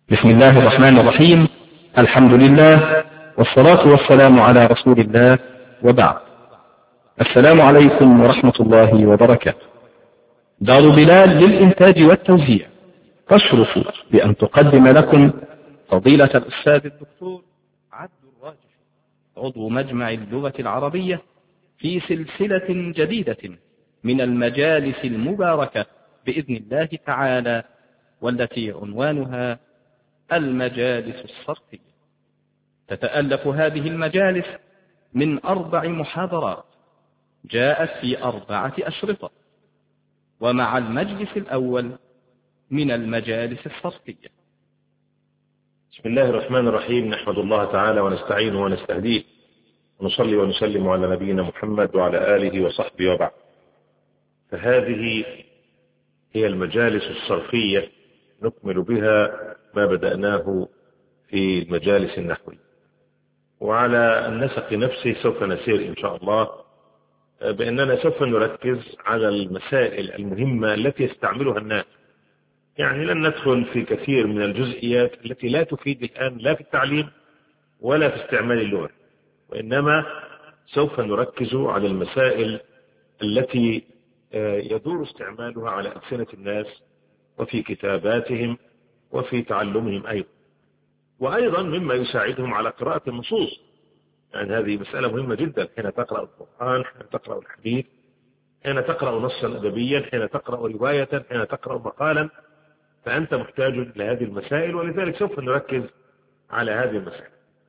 بسم الله الرحمن الرحيم. الحمد لله والصلاة والسلام على رسول الله، وبعد. السلام عليكم ورحمة الله وبركاته. دار بلال للإنتاج والتوزيع تشرف بأن تقدم لكم فضيلة الأستاذ الدكتور عبد الراجح، عضو مجمع اللغة العربية، في سلسلة جديدة من المجالس المباركة بإذن الله تعالى، والتي عنوانها المجالس الصرفية. تتألف هذه المجالس من 4 محاضرات جاءت في 4 أشرطة، ومع المجلس الأول من المجالس الصرفية. بسم الله الرحمن الرحيم. نحمد الله تعالى ونستعينه ونستهديه، ونصلي ونسلم على نبينا محمد وعلى آله وصحبه وبعد. فهذه هي المجالس الصرفية، نكمل بها ما بدأناه في المجالس النحوية، وعلى النسق نفسه سوف نسير إن شاء الله، بأننا سوف نركز على المسائل المهمة التي يستعملها الناس. يعني لن ندخل في كثير من الجزئيات التي لا تفيد الآن لا في التعليم ولا في استعمال اللغة، وإنما سوف نركز على المسائل التي يدور استعمالها على ألسنة الناس وفي كتاباتهم وفي تعلمهم أيضا، وأيضا مما يساعدهم على قراءة النصوص. يعني هذه مسألة مهمة جدا، حين تقرأ القرآن، حين تقرأ الحديث، حين تقرأ نصا أدبيا، حين تقرأ رواية، حين تقرأ مقالا، فأنت محتاج لهذه المسائل، ولذلك سوف نركز على هذه المسائل.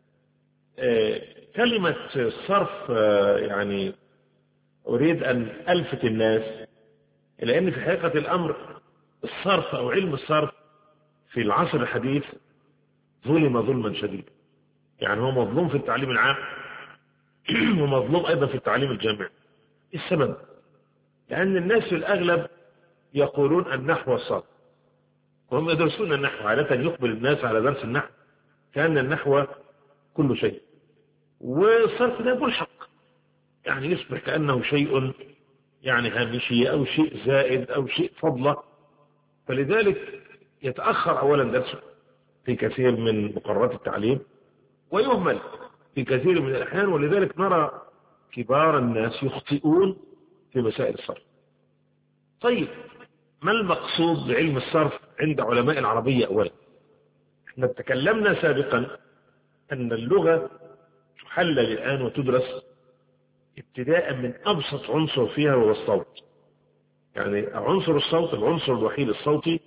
كلمة الصرف يعني أريد أن ألفت الناس إلى أن في حقيقة الأمر الصرف أو علم الصرف في العصر الحديث ظلم ظلما شديدا. يعني هو مظلوم في التعليم العام ومظلوم أيضا في التعليم الجامعي. السبب لأن الناس في الأغلب يقولون النحو والصرف، وهم يدرسون النحو. عادة يقبل الناس على درس النحو كأن النحو كل شيء، والصرف ده ملحق، يعني يصبح كأنه شيء يعني هامشي أو شيء زائد أو شيء فضلة، فلذلك يتأخر أولا درسه في كثير من مقررات التعليم ويهمل في كثير من الأحيان، ولذلك نرى كبار الناس يخطئون في مسائل الصرف. طيب، ما المقصود بعلم الصرف عند علماء العربية؟ أولا احنا تكلمنا سابقا أن اللغة تحلل الآن وتدرس ابتداء من أبسط عنصر فيها وهو الصوت. يعني عنصر الصوت العنصر الوحيد الصوتي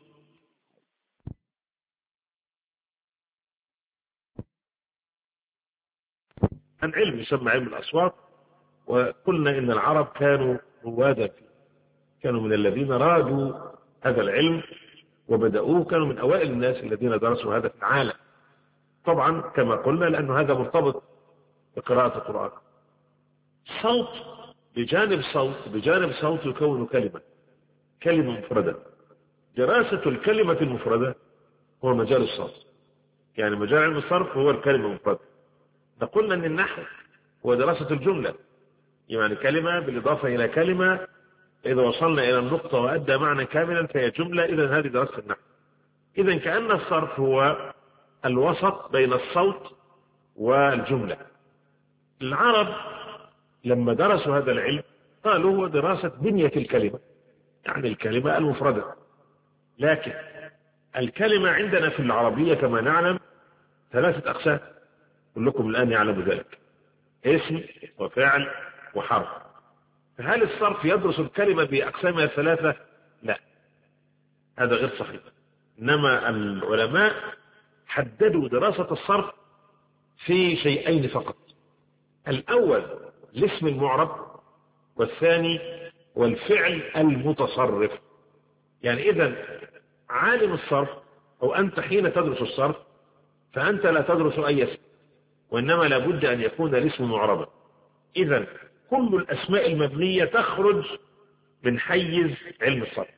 عن علم يسمى علم الأصوات، وقلنا إن العرب كانوا روادا فيه، كانوا من الذين رادوا هذا العلم وبدأوه، كانوا من أوائل الناس الذين درسوا هذا في العالم. طبعا كما قلنا لأنه هذا مرتبط بقراءة القرآن. صوت بجانب صوت يكون كلمة مفردة. دراسة الكلمة المفردة هو مجال الصوت، يعني مجال علم الصرف هو الكلمة المفردة. قلنا أن النحو هو دراسة الجملة، يعني كلمة بالإضافة إلى كلمة، إذا وصلنا إلى النقطة وأدى معنى كاملا فهي جملة، إذا هذه دراسة النحو. إذا كأن الصرف هو الوسط بين الصوت والجملة. العرب لما درسوا هذا العلم قالوا هو دراسة بنية الكلمة، يعني الكلمة المفردة. لكن الكلمة عندنا في العربية كما نعلم 3 أقسام، كلكم الآن يعلم ذلك: اسم وفعل وحرف. فهل الصرف يدرس الكلمة بأقسامها 3؟ لا، هذا غير صحيح. إنما العلماء حددوا دراسة الصرف في شيئين فقط: الأول الاسم المعرب، والثاني والفعل المتصرف. يعني إذن عالم الصرف أو أنت حين تدرس الصرف فأنت لا تدرس أي اسم، وإنما لابد أن يكون الاسم معربا. إذن كل الأسماء المبنية تخرج من حيز علم الصرف.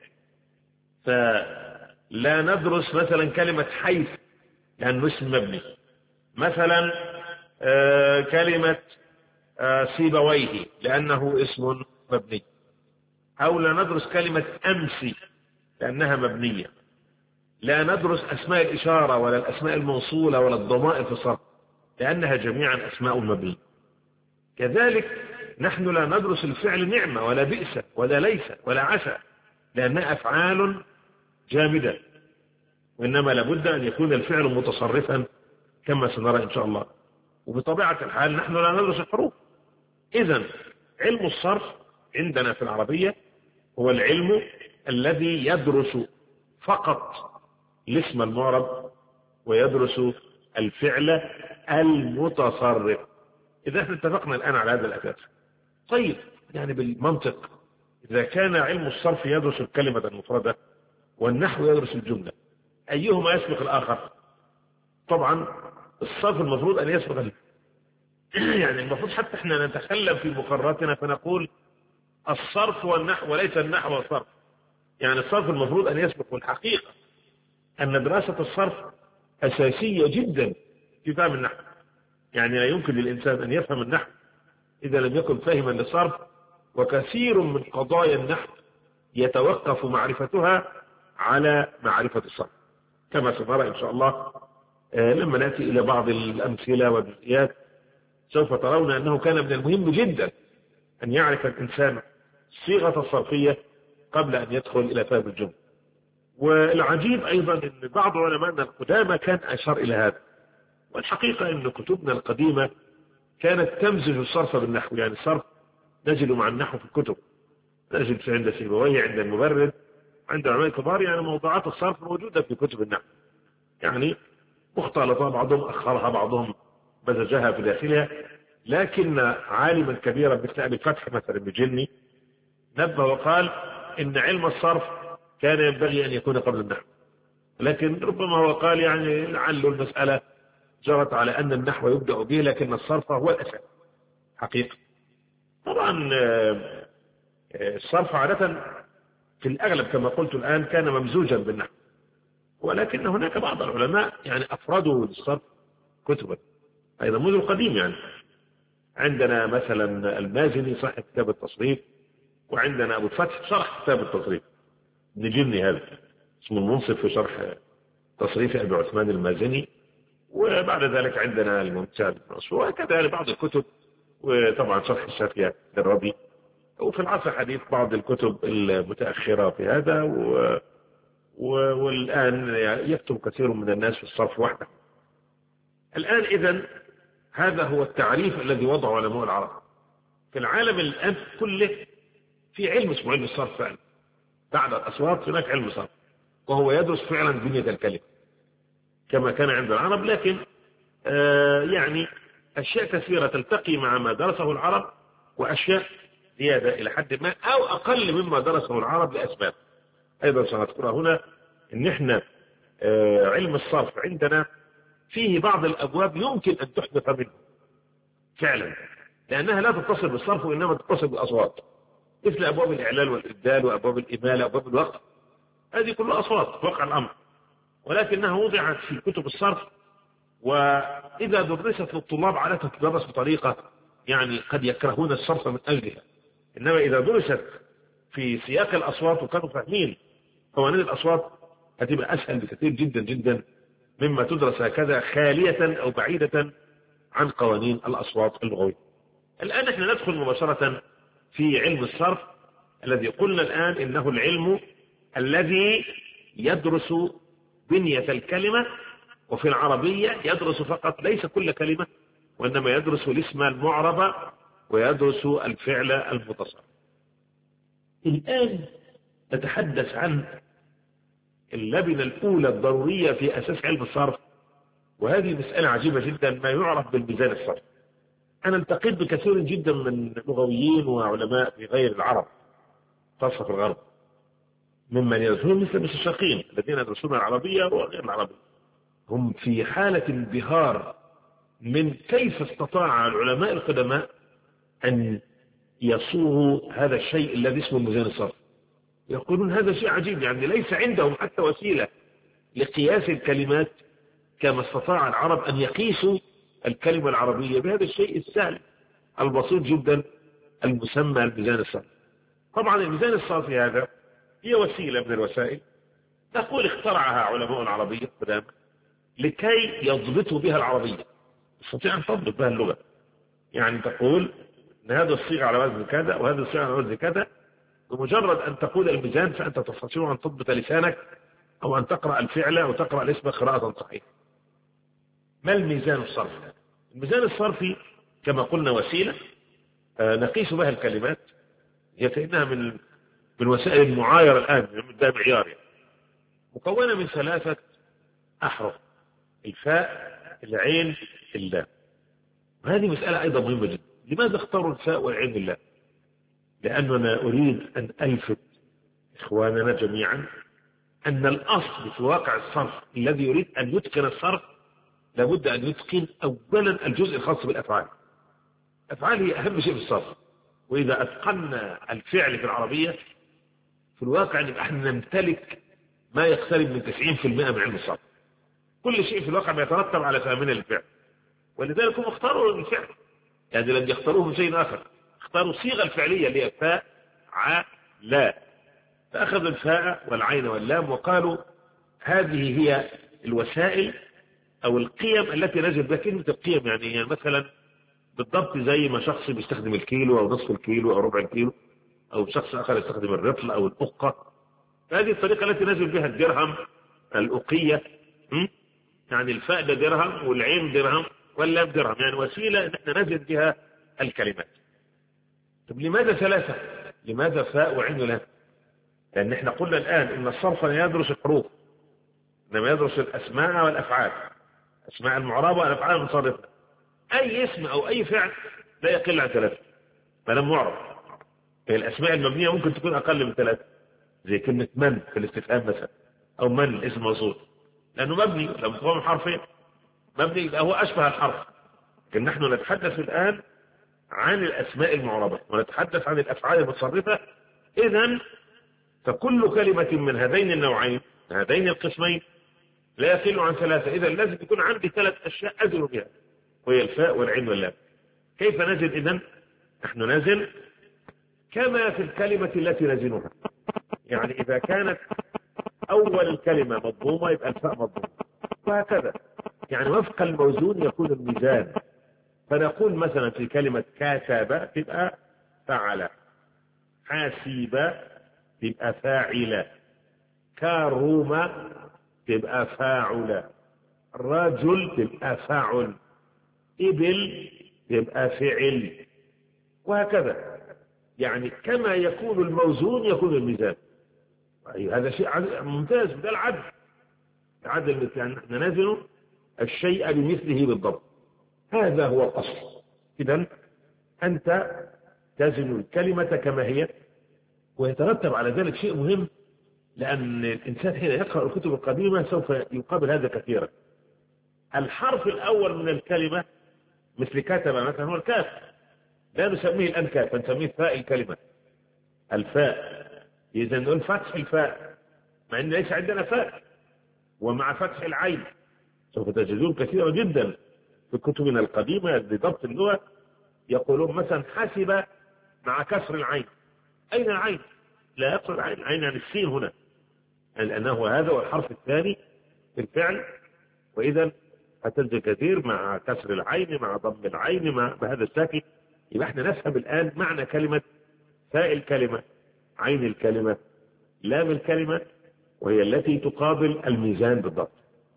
فلا ندرس مثلا كلمة حيث لأنه اسم مبني، مثلا كلمة سيبويه لأنه اسم مبني، أو لا ندرس كلمة أمسي لأنها مبنية. لا ندرس أسماء الإشارة ولا الأسماء الموصولة ولا الضمائر في الصرف، لأنها جميعا أسماء مبنية. كذلك نحن لا ندرس الفعل نعمة ولا بئس ولا ليس ولا عسى، لأنها أفعال جامدة، وإنما لابد أن يكون الفعل متصرفا كما سنرى إن شاء الله. وبطبيعة الحال نحن لا ندرس الحروف. إذن علم الصرف عندنا في العربية هو العلم الذي يدرس فقط الاسم المعرب ويدرس الفعل المتصرف. إذا احنا اتفقنا الآن على هذا الأساس، طيب يعني بالمنطق إذا كان علم الصرف يدرس الكلمة المفردة والنحو يدرس الجملة، أيهما يسبق الآخر؟ طبعا الصرف المفروض أن يسبق يعني المفروض حتى احنا نتكلم في مقرراتنا فنقول الصرف والنحو وليس النحو والصرف. يعني الصرف المفروض أن يسبق. الحقيقة أن دراسة الصرف أساسية جدا في فهم النحو. يعني لا يمكن للإنسان أن يفهم النحو إذا لم يكن فاهما للصرف، وكثير من قضايا النحو يتوقف معرفتها على معرفة الصرف كما سنرى إن شاء الله لما نأتي إلى بعض الأمثلة والجزئيات. سوف ترون أنه كان من المهم جدا أن يعرف الإنسان الصيغة الصرفية قبل أن يدخل إلى فهم الجملة. والعجيب أيضا أن بعض علماءنا القدامى كان أشار إلى هذا. والحقيقة أن كتبنا القديمة كانت تمزج الصرف بالنحو. يعني الصرف نجد مع النحو في الكتب، نجد عند سيبويه، عند المبرد، عند علماء كبار. يعني موضوعات الصرف موجودة في كتب النحو، يعني مختلطة، بعضهم أخرها بعضهم مزجها في داخلها. لكن عالما كبيرا مثل أبي الفتح مثلا بجني نبه وقال إن علم الصرف كان ينبغي أن يكون قبل النحو، لكن ربما هو قال يعني لعل المسألة جرت على أن النحو يبدأ به لكن الصرف هو الأساس حقيقة. طبعا الصرف عادة في الأغلب كما قلت الآن كان ممزوجا بالنحو، ولكن هناك بعض العلماء يعني أفردوا للصرف كتبا أيضا منذ القديم. يعني عندنا مثلا المازني صاحب كتاب التصريف، وعندنا أبو الفتح شرح كتاب التصريف ابن جني هذا اسمه المنصف في شرح تصريف أبي عثمان المازني. وبعد ذلك عندنا الممتاز وكذا بعض الكتب، وطبعا شرح الشافعي للربي، وفي العصر الحديث بعض الكتب المتأخرة في هذا والآن يكتب كثير من الناس في الصرف وحده. الآن إذن هذا هو التعريف الذي وضعه علماء العرب في العالم الآن كله. في علم اسمه علم الصرف فعلا، بعد الأصوات هناك علم صرف، وهو يدرس فعلا بنية الكلمة كما كان عند العرب. لكن يعني أشياء كثيرة تلتقي مع ما درسه العرب، وأشياء زيادة إلى حد ما أو أقل مما درسه العرب لأسباب أيضا سنذكرها هنا. إن إحنا علم الصرف عندنا فيه بعض الأبواب يمكن أن تحدث منه فعلا، لأنها لا تتصل بالصرف وإنما تتصل بالأصوات، مثل أبواب الإعلال والإبدال وأبواب الإمالة وأبواب الوقت. هذه كلها أصوات واقع الأمر، ولكنها وضعت في كتب الصرف، وإذا درست للطلاب عادة تدرس بطريقة يعني قد يكرهون الصرف من أجلها، إنما إذا درست في سياق الأصوات وكانوا فاهمين قوانين الأصوات هتبقى أسهل بكثير جدا جدا مما تدرس هكذا خالية أو بعيدة عن قوانين الأصوات اللغوية. الآن احنا ندخل مباشرة في علم الصرف الذي قلنا الآن إنه العلم الذي يدرس بنية الكلمة، وفي العربية يدرس فقط ليس كل كلمة، وإنما يدرس الاسم المعرب ويدرس الفعل المتصرف. الآن نتحدث عن اللبنة الأولى الضرورية في أساس علم الصرف، وهذه مسألة عجيبة جدا، ما يعرف بالميزان الصرفي. أنا التقيت بكثير جدا من لغويين وعلماء في غير العرب خاصة في الغرب ممن يدرسون مثل الشقيق الذين يدرسون العربية وغير العربية، هم في حالة انبهار من كيف استطاع العلماء القدماء أن يصوغوا هذا الشيء الذي اسمه الميزان الصرفي. يقولون هذا شيء عجيب، يعني ليس عندهم حتى وسيلة لقياس الكلمات كما استطاع العرب أن يقيسوا الكلمة العربية بهذا الشيء السهل البسيط جدا المسمى الميزان الصرفي. طبعا الميزان الصرفي هذا هي وسيلة من الوسائل نقول اخترعها علماء العربية قدام لكي يضبطوا بها العربية، يستطيع أن تضبط بها اللغة. يعني تقول أن هذا الصيغة على وزن كذا وهذا الصيغة على وزن كذا، بمجرد أن تقول الميزان فأنت تستطيع أن تضبط لسانك أو أن تقرأ الفعل أو تقرأ الاسم قراءة صحيحة. ما الميزان الصرفي؟ الميزان الصرفي كما قلنا وسيلة نقيس بها الكلمات، هي كأنها من وسائل المعايرة الآن، ده معيار يعني. مكونة من 3 أحرف: الفاء، العين، اللام. وهذه مسألة أيضا مهمة جدا. لماذا اختاروا الفاء والعين واللام؟ لأننا أريد أن ألفت إخواننا جميعا أن الأصل في واقع الصرف الذي يريد أن يتقن الصرف لابد أن يتقن أولا الجزء الخاص بالأفعال. الأفعال هي أهم شيء في الصرف، وإذا أتقنا الفعل في العربية في الواقع نبقى احنا نمتلك ما يقترب من 90% من علم الصرف. كل شيء في الواقع بيترتب على فهمنا للفعل، ولذلك هم اختاروا الفعل، يعني لم يختاروه من شيء آخر، اختاروا الصيغة الفعلية اللي هي فاء، ع، لا. فأخذوا الفاء والعين واللام وقالوا هذه هي الوسائل أو القيم التي نجد بها. كلمة القيم يعني مثلا بالضبط زي ما شخص بيستخدم الكيلو أو نصف الكيلو أو ربع الكيلو، أو شخص آخر يستخدم الرطل أو الأقة. هذه الطريقة التي نجد بها الدرهم، الأقية، يعني الفاء ده درهم والعين درهم واللام درهم، يعني وسيلة نحن نجد بها الكلمات. طب لماذا 3؟ لماذا فاء وعين ولام؟ لأن احنا قلنا الآن إن الصرف لا يدرس الحروف، إنما يدرس الأسماء والأفعال، أسماء المعربة والأفعال المتصرفة. أي اسم أو أي فعل لا يقل عن 3 ما لم يعرف. الأسماء المبنية ممكن تكون أقل من 3، زي كلمة من في الاستفهام مثلا، أو من اسم موصول، لأنه مبني لما تقوم حرفين مبني يبقى هو أشبه الحرف. لكن نحن نتحدث الآن عن الأسماء المعربة ونتحدث عن الأفعال المتصرفة. إذن فكل كلمة من هذين النوعين، هذين القسمين، لا يقل عن 3. إذن لازم يكون عندي 3 أشياء أزل بها، وهي الفاء والعين واللام. كيف نزل إذن؟ نحن نزل كما في الكلمة التي نزلها. يعني إذا كانت أول الكلمة مضمومة يبقى الفاء مضمومة، وهكذا. يعني وفق الموزون يكون الميزان. فنقول مثلا في كلمة كاتب تبقى فعل، حاسب تبقى فاعل، كاروم تبقى فاعل، رجل تبقى فاعل، إبل تبقى فعل، وهكذا. يعني كما يكون الموزون يكون الميزان. هذا شيء ممتاز، ده العدل. العدل يعني نحن نزن الشيء بمثله بالضبط، هذا هو الأصل. إذن أنت تزن الكلمة كما هي، ويترتب على ذلك شيء مهم، لأن الإنسان حين يقرأ الكتب القديمة سوف يقابل هذا كثيرا. الحرف الأول من الكلمة مثل كتب مثلا هو الكاف، لا نسميه الآن كاف، نسميه فاء الكلمة، الفاء. إذا نقول فتح الفاء مع أن ليس عندنا فاء، ومع فتح العين. سوف تجدون كثيرا جدا في كتبنا القديمة لضبط اللغة يقولون مثلا حسب مع كسر العين. أين العين؟ لا يقصد العين، العين يعني السين هنا، لأنه هذا هو الحرف الثاني في الفعل. وإذا هتجد كثير مع كسر العين مع ضم العين مع بهذا الساكن. يبقى احنا نفهم الآن معنى كلمة فاء الكلمة، عين الكلمة، لام الكلمة، وهي التي تقابل الميزان بالضبط.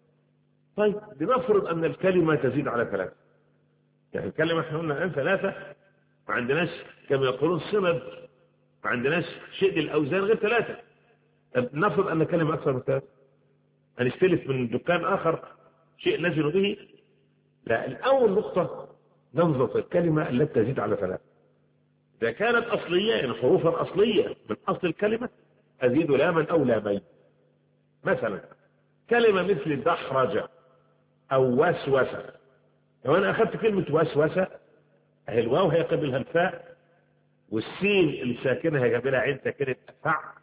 طيب لنفرض أن الكلمة تزيد على 3، يعني الكلمة احنا قلنا الآن 3، ما عندناش كما يقولون صند، ما عندناش شيء للأوزان غير 3. نفرض أن كلمة أكثر من 3، هنستلف من دكان آخر شيء نزل به. لا، الأول نقطة ننظر في الكلمة التي تزيد على 3. إذا كانت أصلية يعني حروفا أصلية من أصل الكلمة أزيد لاما أو لامين. مثلا كلمة مثل دحرج أو وسوسة، لو أنا أخذت كلمة وسوسة أهي الواو هيقابلها الفاء، والسين الساكنة هيقابلها عين ساكنة فع،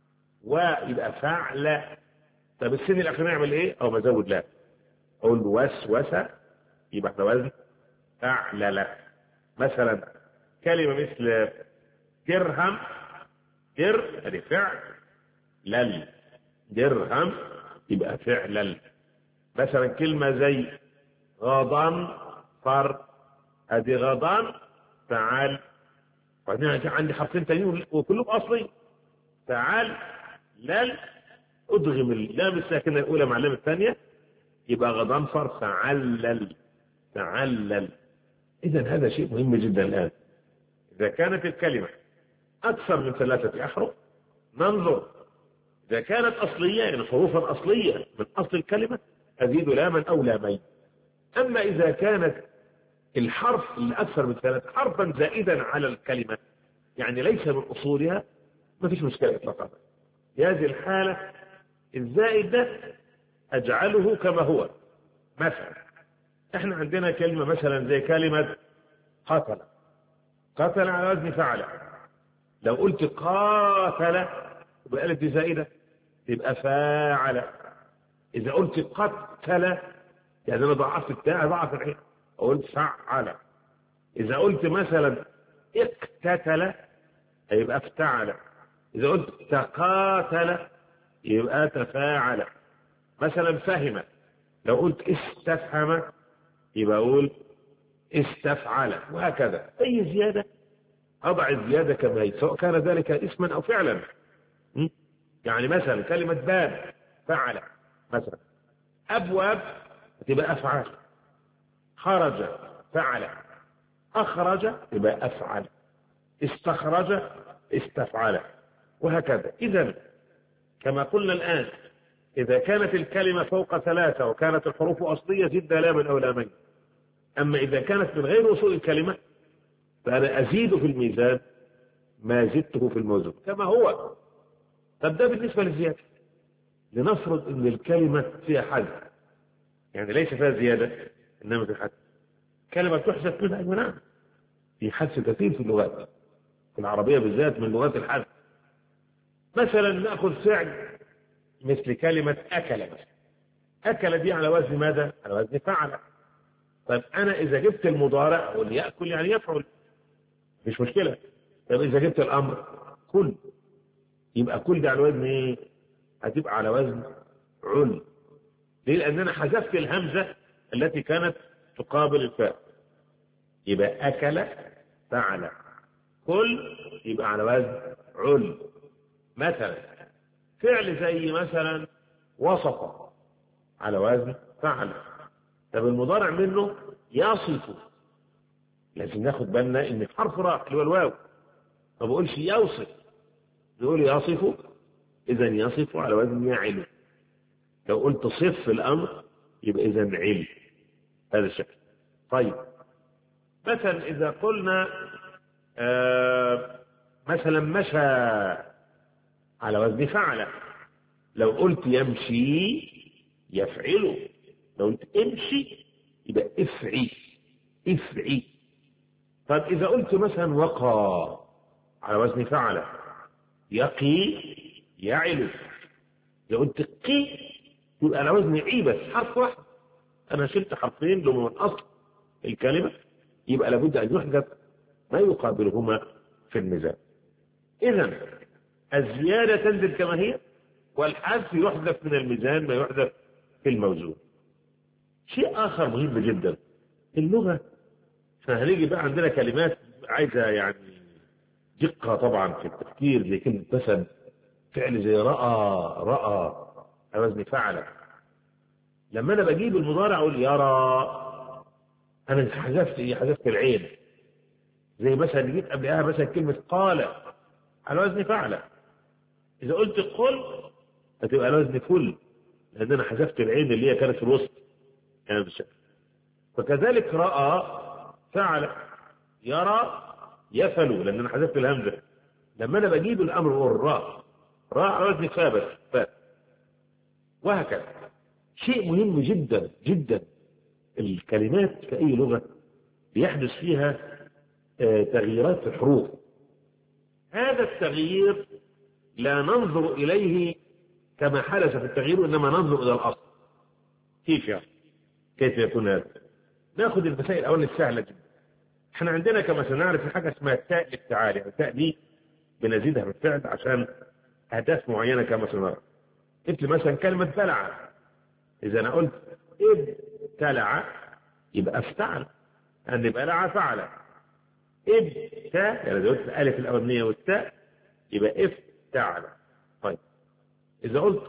ويبقى فعل. طب السين الأخير نعمل إيه؟ أو بزود لا، أقول وسوسة يبقى احنا وزن فعل. مثلا كلمة مثل درهم، در هذه فعل، لل درهم يبقى فعلا. مثلا كلمة زي غضن فر، ادي غضن فعل. وبعدين عندي حرفين تانيين وكلهم اصلي. فعل لل ادغم اللام الساكنة الاولى مع اللام الثانية يبقى غضن فر فعلل. فعلل. اذا هذا شيء مهم جدا. الان اذا كانت الكلمة اكثر من 3 احرف ننظر اذا كانت اصلية، يعني حروفا اصلية من اصل الكلمة، ازيد لاما او لامين. اما اذا كانت الحرف اللي اكثر من 3 حرفا زائدا على الكلمة، يعني ليس من اصولها، ما فيش مشكلة اطلاقا. في هذه الحالة الزائد ده اجعله كما هو. مثلا احنا عندنا كلمة مثلا زي كلمة قتل. قتل على وزن فعل. لو قلت قاتل يبقى الف دي زائدة تبقى فاعل. اذا قلت قتل يعني انا ضعفت التاء ضعف العين قلت فعل. اذا قلت مثلا اقتتل يبقى افتعل. اذا قلت تقاتل يبقى تفاعل. مثلا فهم، لو قلت استفهم يبقى اقول استفعل. وهكذا اي زيادة اضع الزيادة كما هي، سواء كان ذلك اسما او فعلا. يعني مثلا كلمة باب فعل مثلا. ابواب تبقى افعال. خرج فعل. اخرج يبقى افعل. استخرج استفعل. وهكذا. اذا كما قلنا الان اذا كانت الكلمة فوق 3 وكانت الحروف اصلية زد لاما او لامين. اما اذا كانت من غير اصول الكلمة فانا ازيد في الميزان ما زدته في الموزون كما هو. طب ده بالنسبة للزيادة. لنفرض ان الكلمة فيها حذف، يعني ليس فيها زيادة انما في حذف. كلمة تحذف منها نعم، في حذف كثير في اللغات، في العربية بالذات من لغات الحذف. مثلا نأخذ فعل مثل كلمة أكل مثلا. أكل دي على وزن ماذا؟ على وزن فعل. طيب أنا إذا جبت المضارع واليأكل يعني يفعل مش مشكلة. طيب إذا جبت الأمر كل يبقى كل ده على وزن إيه؟ هتبقى على وزن عل. ليه؟ لأن أنا حذفت الهمزة التي كانت تقابل الفاء. يبقى أكل فعل. كل يبقى على وزن عل. مثلا فعل زي مثلا وصف على وزن فعل. طب المضارع منه يصف، لازم ناخد بالنا ان حرف راء اللي هو الواو ما بقولش يوصف، نقول يصف. اذا يصف على وزن يعل. لو قلت صف الامر يبقى اذا عل. هذا الشكل. طيب مثلا اذا قلنا مثلا مشى على وزن فعل. لو قلت يمشي يفعله. لو قلت امشي يبقى افعي. افعي. طيب اذا قلت مثلا وقى على وزن فعل يقي يعل. اذا قلت قي يبقى على وزن عي بس حرف واحد. انا شلت حرفين لهم من اصل الكلمة يبقى لابد ان يحذف ما يقابلهما في الميزان. اذا الزيادة تنزل كما هي والحذف يحذف من الميزان ما يحذف في الموزون. شيء اخر مهم جدا اللغة. فهنيجي بقى عندنا كلمات عايزة يعني دقة طبعا في التفكير، زي كلمة مثلا فعل زي رأى. رأى على وزن فعل. لما انا بجيب المضارع اقول يرى انا حذفت العين. زي مثلا جيت قبلها مثلا كلمة قال على وزن فعل. اذا قلت قل هتبقى على وزن كل، لان انا حذفت العين اللي هي كانت في الوسط يعني بالشكل. وكذلك رأى فعل. يرى يفعل لان انا حذفت الهمزة. لما انا بجيب الامر هو الراء. راء على وزن فاء بس فاء. وهكذا. شيء مهم جدا جدا. الكلمات في اي لغة بيحدث فيها تغييرات في الحروف. هذا التغيير لا ننظر إليه كما حدث في التغيير إنما ننظر إلى الأصل. كيف يعني؟ كيف يكون هذا؟ نأخذ المسائل الأول السهلة جدا. احنا عندنا كما سنعرف حاجة اسمها التاء للتعالي. التاء دي بنزيدها بالفعل عشان أهداف معينة كما سنرى. مثل مثلا كلمة بلع، إذا أنا قلت ابتلع يبقى افتعل، أن بلع فعل. ابتاء يعني إذا قلت الألف الأولانية والتاء يبقى افتعل. طيب إذا قلت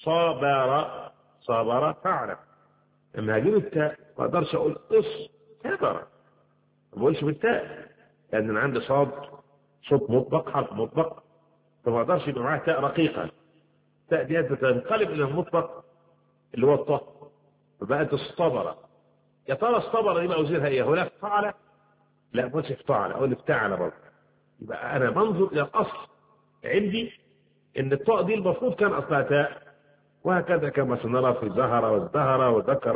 صابر فعل، لما هجيب التاء ما أقدرش أقول صبر، ما بقولش بالتاء لأن أنا عندي صوت مطبق، حرف مطبق، فما أقدرش يبقى معاه تاء رقيقة. التاء دي تنقلب إلى المطبق اللي هو الطه، فبقت الصبر. يا ترى الصبر دي بقى وزيرها إيه؟ هو لا فعل؟ لا مش افتعل، أقول افتعل برضه. يبقى أنا بنظر إلى الأصل عندي إن الطاء دي المفروض كان أصلها تاء، وهكذا كما سنرى في ظهر وازدهر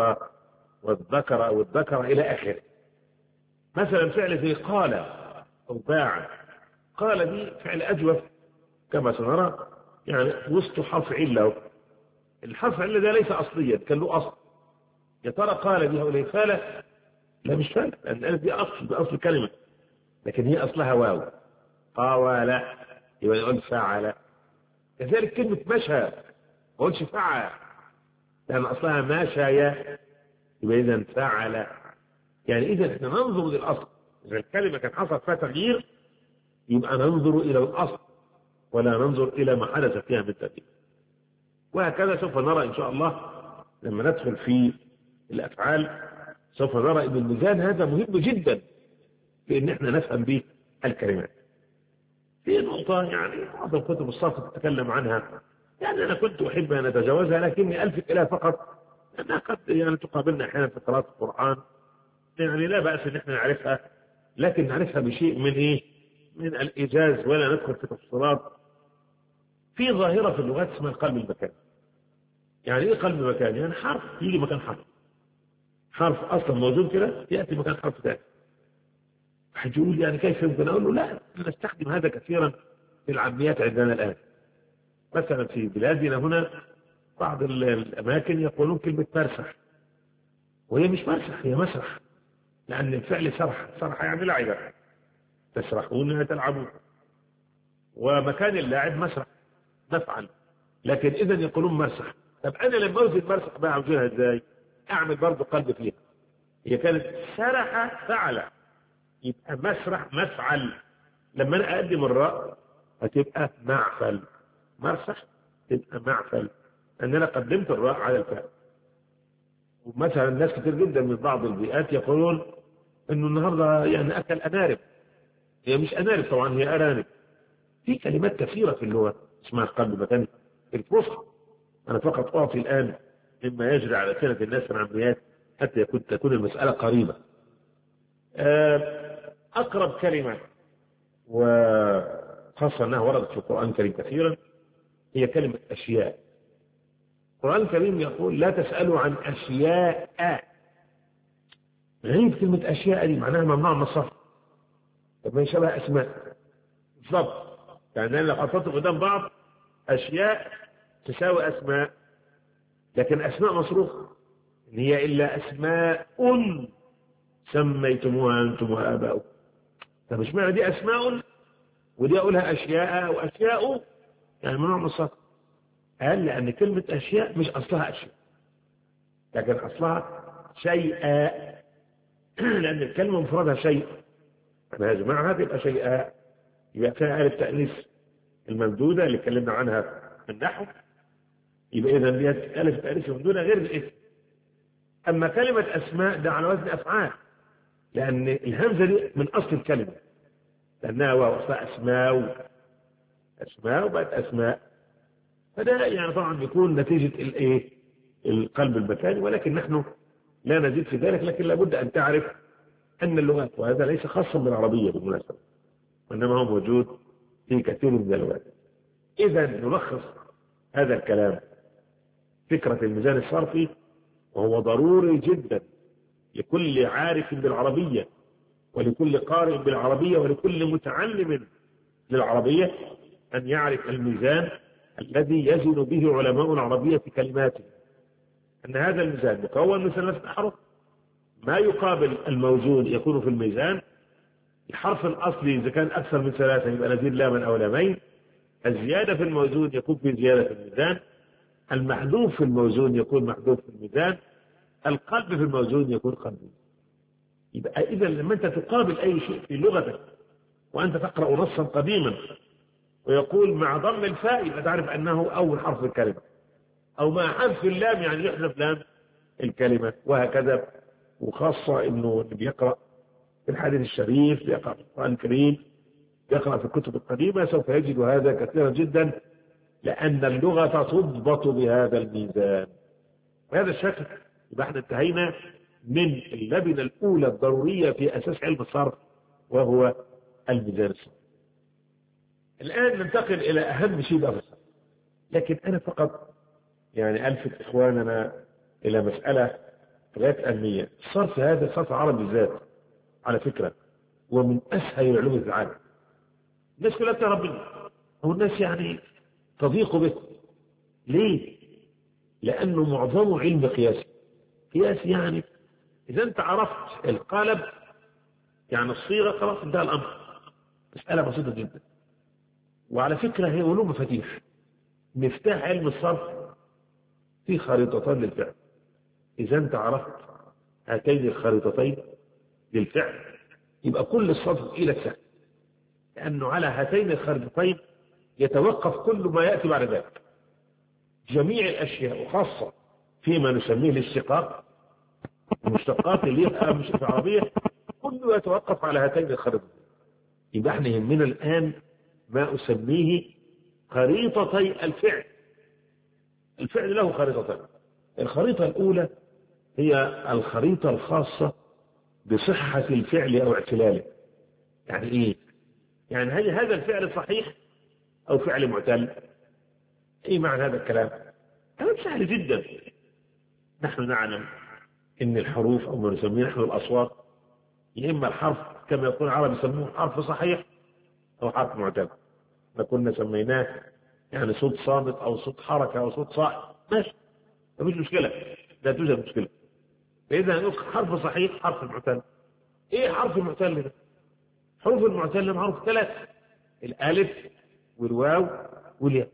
والذكر إلى آخره. مثلا فعل زي قال أو باع، قال دي فعل أجوف كما سنرى، يعني وسط حرف علة، الحرف علة ده ليس أصليا، كان له أصل. يا ترى قال دي هؤلاء فالة؟ لا مش فالة، لأن الألف دي أصل كلمة، لكن هي أصلها واو. قاول يبقى يقول فعل. كذلك كلمة مشى ما قلتش فعل لأن أصلها ماشايا، يبقى إذا فعل. يعني إذا احنا ننظر للأصل، إذا الكلمة كان حصل فيها تغيير يبقى ننظر إلى الأصل ولا ننظر إلى ما حدث فيها من تغيير. وهكذا سوف نرى إن شاء الله لما ندخل في الأفعال، سوف نرى أن الميزان هذا مهم جدا في أن احنا نفهم به الكلمات. في نقطة يعني بعض الكتب الصرف تتكلم عنها، يعني أنا كنت أحب أن أتجاوزها لكني ألفت إليها فقط أنها قد يعني تقابلنا أحيانا في قراءة القرآن، يعني لا بأس أن احنا نعرفها، لكن نعرفها بشيء من من الإيجاز ولا ندخل في تفصيلات. في ظاهرة في اللغات اسمها القلب المكاني. يعني إيه قلب مكاني؟ يعني حرف يجي مكان حرف أصلا موجود كده يأتي مكان حرف ثاني. واحد يقول يعني كيف يمكن؟ أقول له لا، نستخدم هذا كثيرا في العاميات عندنا الآن. مثلا في بلادنا هنا بعض الأماكن يقولون كلمة مرسح، وهي مش مرسح، هي مسرح، لأن الفعل سرح يعني لعبة، تسرحون تلعبون، ومكان اللاعب مسرح مفعل، لكن إذا يقولون مرسح. طب أنا لما أوزن مرسح بقى أوزنها إزاي؟ أعمل برضه قلب فيها، هي كانت سرح فعل، يبقى مسرح مفعل. لما أنا أقدم الراء هتبقى معفل، مرسح تبقى معفل، أن أنا قدمت الراء على الفعل. ومثلا الناس كتير جدا من بعض البيئات يقولون إنه النهارده يعني أكل أنارب، هي مش أنارب طبعا، هي أرانب. في كلمات كثيرة في اللغة اسمها القلب المكاني الفصحى. أنا فقط أعطي الآن مما يجري على سنة الناس من عمليات حتى تكون المسألة قريبة. أقرب كلمة وخاصة أنها وردت في القرآن الكريم كثيرا هي كلمة أشياء. القرآن الكريم يقول لا تسألوا عن أشياء. غريب كلمة أشياء دي معناها ممنوع من الصرف. طب ما يشبه أسماء بالضبط، يعني أنا لو حطيت قدام بعض أشياء تساوي أسماء، لكن أسماء مصروف إن هي إلا أسماء سميتموها أنتم وآباؤكم. طب مش معنى دي أسماء ودي أقولها أشياء وأشياء يعني ممنوع من الصرف؟ قال لأن كلمة أشياء مش أصلها أشياء، لكن أصلها شيئا، لأن الكلمة مفردها شيء، أنا هجمعها تبقى شيئا، يبقى فيها آلة التأنيث الممدودة اللي اتكلمنا عنها في النحو، يبقى إذا دي آلة التأنيث الممدودة غير الاسم. أما كلمة أسماء ده على وزن أفعال، لأن الهمزة دي من أصل الكلمة، لأنها وأصلها أسماء وبقت أسماء، فده يعني طبعا بيكون نتيجة القلب المكاني، ولكن نحن لا نزيد في ذلك. لكن لابد أن تعرف أن اللغات، وهذا ليس خاصا بالعربية بالمناسبة، وإنما هو موجود في كثير من اللغات. إذا نلخص هذا الكلام، فكرة الميزان الصرفي وهو ضروري جدا لكل عارف بالعربية ولكل قارئ بالعربية ولكل متعلم للعربية أن يعرف الميزان الذي يزن به علماء العربية في كلماته، أن هذا الميزان مكون من 3 أحرف، ما يقابل الموزون يكون في الميزان. الحرف الأصلي إذا كان أكثر من 3 يبقى نزيد لاما أو لامين، الزيادة في الموزون يكون في زيادة في الميزان، المحذوف في الموزون يكون محذوف في الميزان، القلب في الموزون يكون قلبي. يبقى إذا لما أنت تقابل أي شيء في لغتك وأنت تقرأ نصا قديما ويقول مع ضم الفاء، يبقى تعرف أنه أول حرف الكلمة، أو مع حذف اللام يعني يحذف لام الكلمة، وهكذا. وخاصة إنه اللي بيقرأ في الحديث الشريف، بيقرأ في القرآن الكريم، بيقرأ في الكتب القديمة، سوف يجد هذا كثيرا جدا، لأن اللغة تضبط بهذا الميزان. بهذا الشكل يبقى احنا انتهينا من اللبنة الأولى الضرورية في أساس علم الصرف، وهو الميزان الصرف. الآن ننتقل إلى أهم شيء بقى في الصرف، لكن أنا فقط يعني ألفت إخواننا إلى مسألة غاية أهمية. الصرف هذا صرف عربي بالذات على فكرة، ومن أسهل العلوم في العالم. الناس كلها بتهرب منه، أو الناس يعني تضيق به. ليه؟ لأنه معظمه علم قياسي. قياس يعني إذا أنت عرفت القالب يعني الصيغة، خلاص انتهى الأمر، مسألة بسيطة جدا. وعلى فكرة هي علوم مفاتيح. مفتاح علم الصرف في خريطتان للفعل. إذا أنت عرفت هاتين الخريطتين للفعل يبقى كل الصرف إلى سهل، لأنه على هاتين الخريطتين يتوقف كل ما يأتي بعد ذلك. جميع الأشياء، وخاصة فيما نسميه الاشتقاق، المشتقات اللي هي مش في العربية، كله يتوقف على هاتين الخريطتين. يبقى احنا يهمنا الآن ما أسميه خريطتي الفعل. الفعل له خريطتين. الخريطة الأولى هي الخريطة الخاصة بصحة الفعل أو اعتلاله. يعني إيه؟ يعني هل هذا الفعل صحيح أو فعل معتل؟ إيه معنى هذا الكلام؟ كلام سهل جدا. نحن نعلم إن الحروف أو ما نسميه نحن الأصوات، يا إما الحرف كما يقول العرب يسموه حرف صحيح أو حرف معتل. ما كنا سميناه يعني صوت صامت أو صوت حركة أو صوت صائم، ماشي، مفيش مشكلة، لا توجد مشكلة. فإذا نقول حرف صحيح حرف معتل. إيه حرف المعتل ده؟ حروف المعتل معروف ثلاثة: الألف والواو والياء.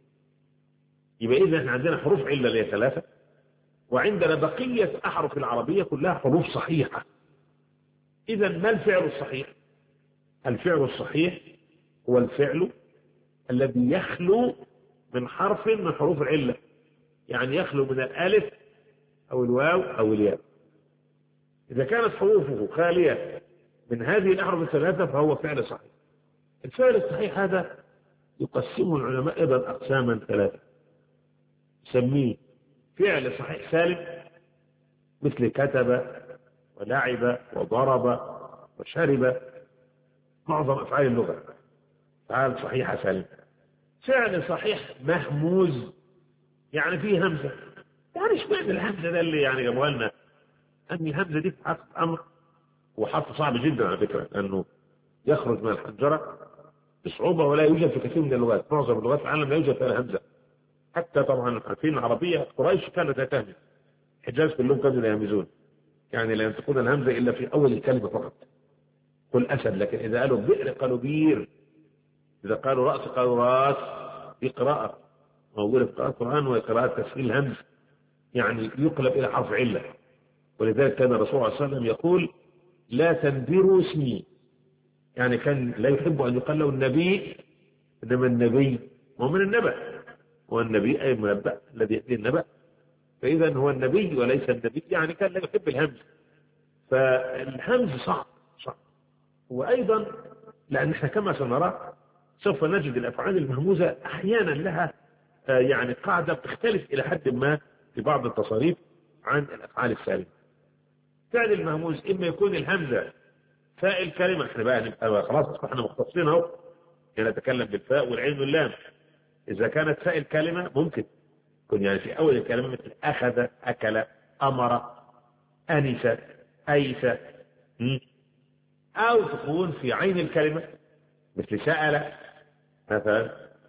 يبقى إذا احنا عندنا حروف علة اللي هي ثلاثة، وعندنا بقية أحرف العربية كلها حروف صحيحة. إذا ما الفعل الصحيح؟ الفعل الصحيح هو الفعل الذي يخلو من حرف من حروف العلة، يعني يخلو من الألف أو الواو أو الياء. إذا كانت حروفه خالية من هذه الأحرف الثلاثة فهو فعل صحيح. الفعل الصحيح هذا يقسمه العلماء أيضا أقساما ثلاثة. يسميه فعل صحيح سالم، مثل كتب ولعب وضرب وشرب، معظم أفعال اللغة أفعال صحيحة سالمة. فعل صحيح مهموز، يعني فيه همزة. يعني ايش معنى الهمزة ده اللي يعني جابوها لنا؟ أن الهمزة دي في حرف أمر، وحرف صعب جدا على فكرة، لأنه يخرج من الحنجرة بصعوبة، ولا يوجد في كثير من اللغات. معظم اللغات في العالم لا يوجد فيها همزة. حتى طبعا عارفين العربية قريش كانت لا تهمز، الحجاز كلهم كانوا لا يهمزون، يعني لا ينطقون الهمزة إلا في أول الكلمة فقط. قل أسد، لكن إذا قالوا بئر قالوا بير، إذا قالوا رأس قالوا راس. في قراءة موجودة في قراءة القرآن وهي قراءة تسهيل الهمز، يعني يقلب إلى حرف علة. ولذلك كان الرسول صلى الله عليه وسلم يقول لا تنبروا اسمي، يعني كان لا يحب أن يقال له النبي، إنما النبي هو من النبأ، هو النبي أي المنبأ الذي يأتي النبأ، فإذا هو النبي وليس النبي، يعني كان لا يحب الهمز. فالهمز صعب. وأيضا لأن احنا كما سنرى سوف نجد الأفعال المهموزة أحيانا لها يعني قاعدة بتختلف إلى حد ما في بعض التصاريف عن الأفعال السالمة. فعل المهموز إما يكون الهمزة فاء الكلمة، احنا بقى نبقى خلاص احنا مختصين اهو، يعني نتكلم بالفاء والعين واللام. إذا كانت فاء الكلمة ممكن يكون يعني في أول الكلمة مثل أخذ أكل أمر أنس أيس، أو تكون في عين الكلمة مثل سأل مثلا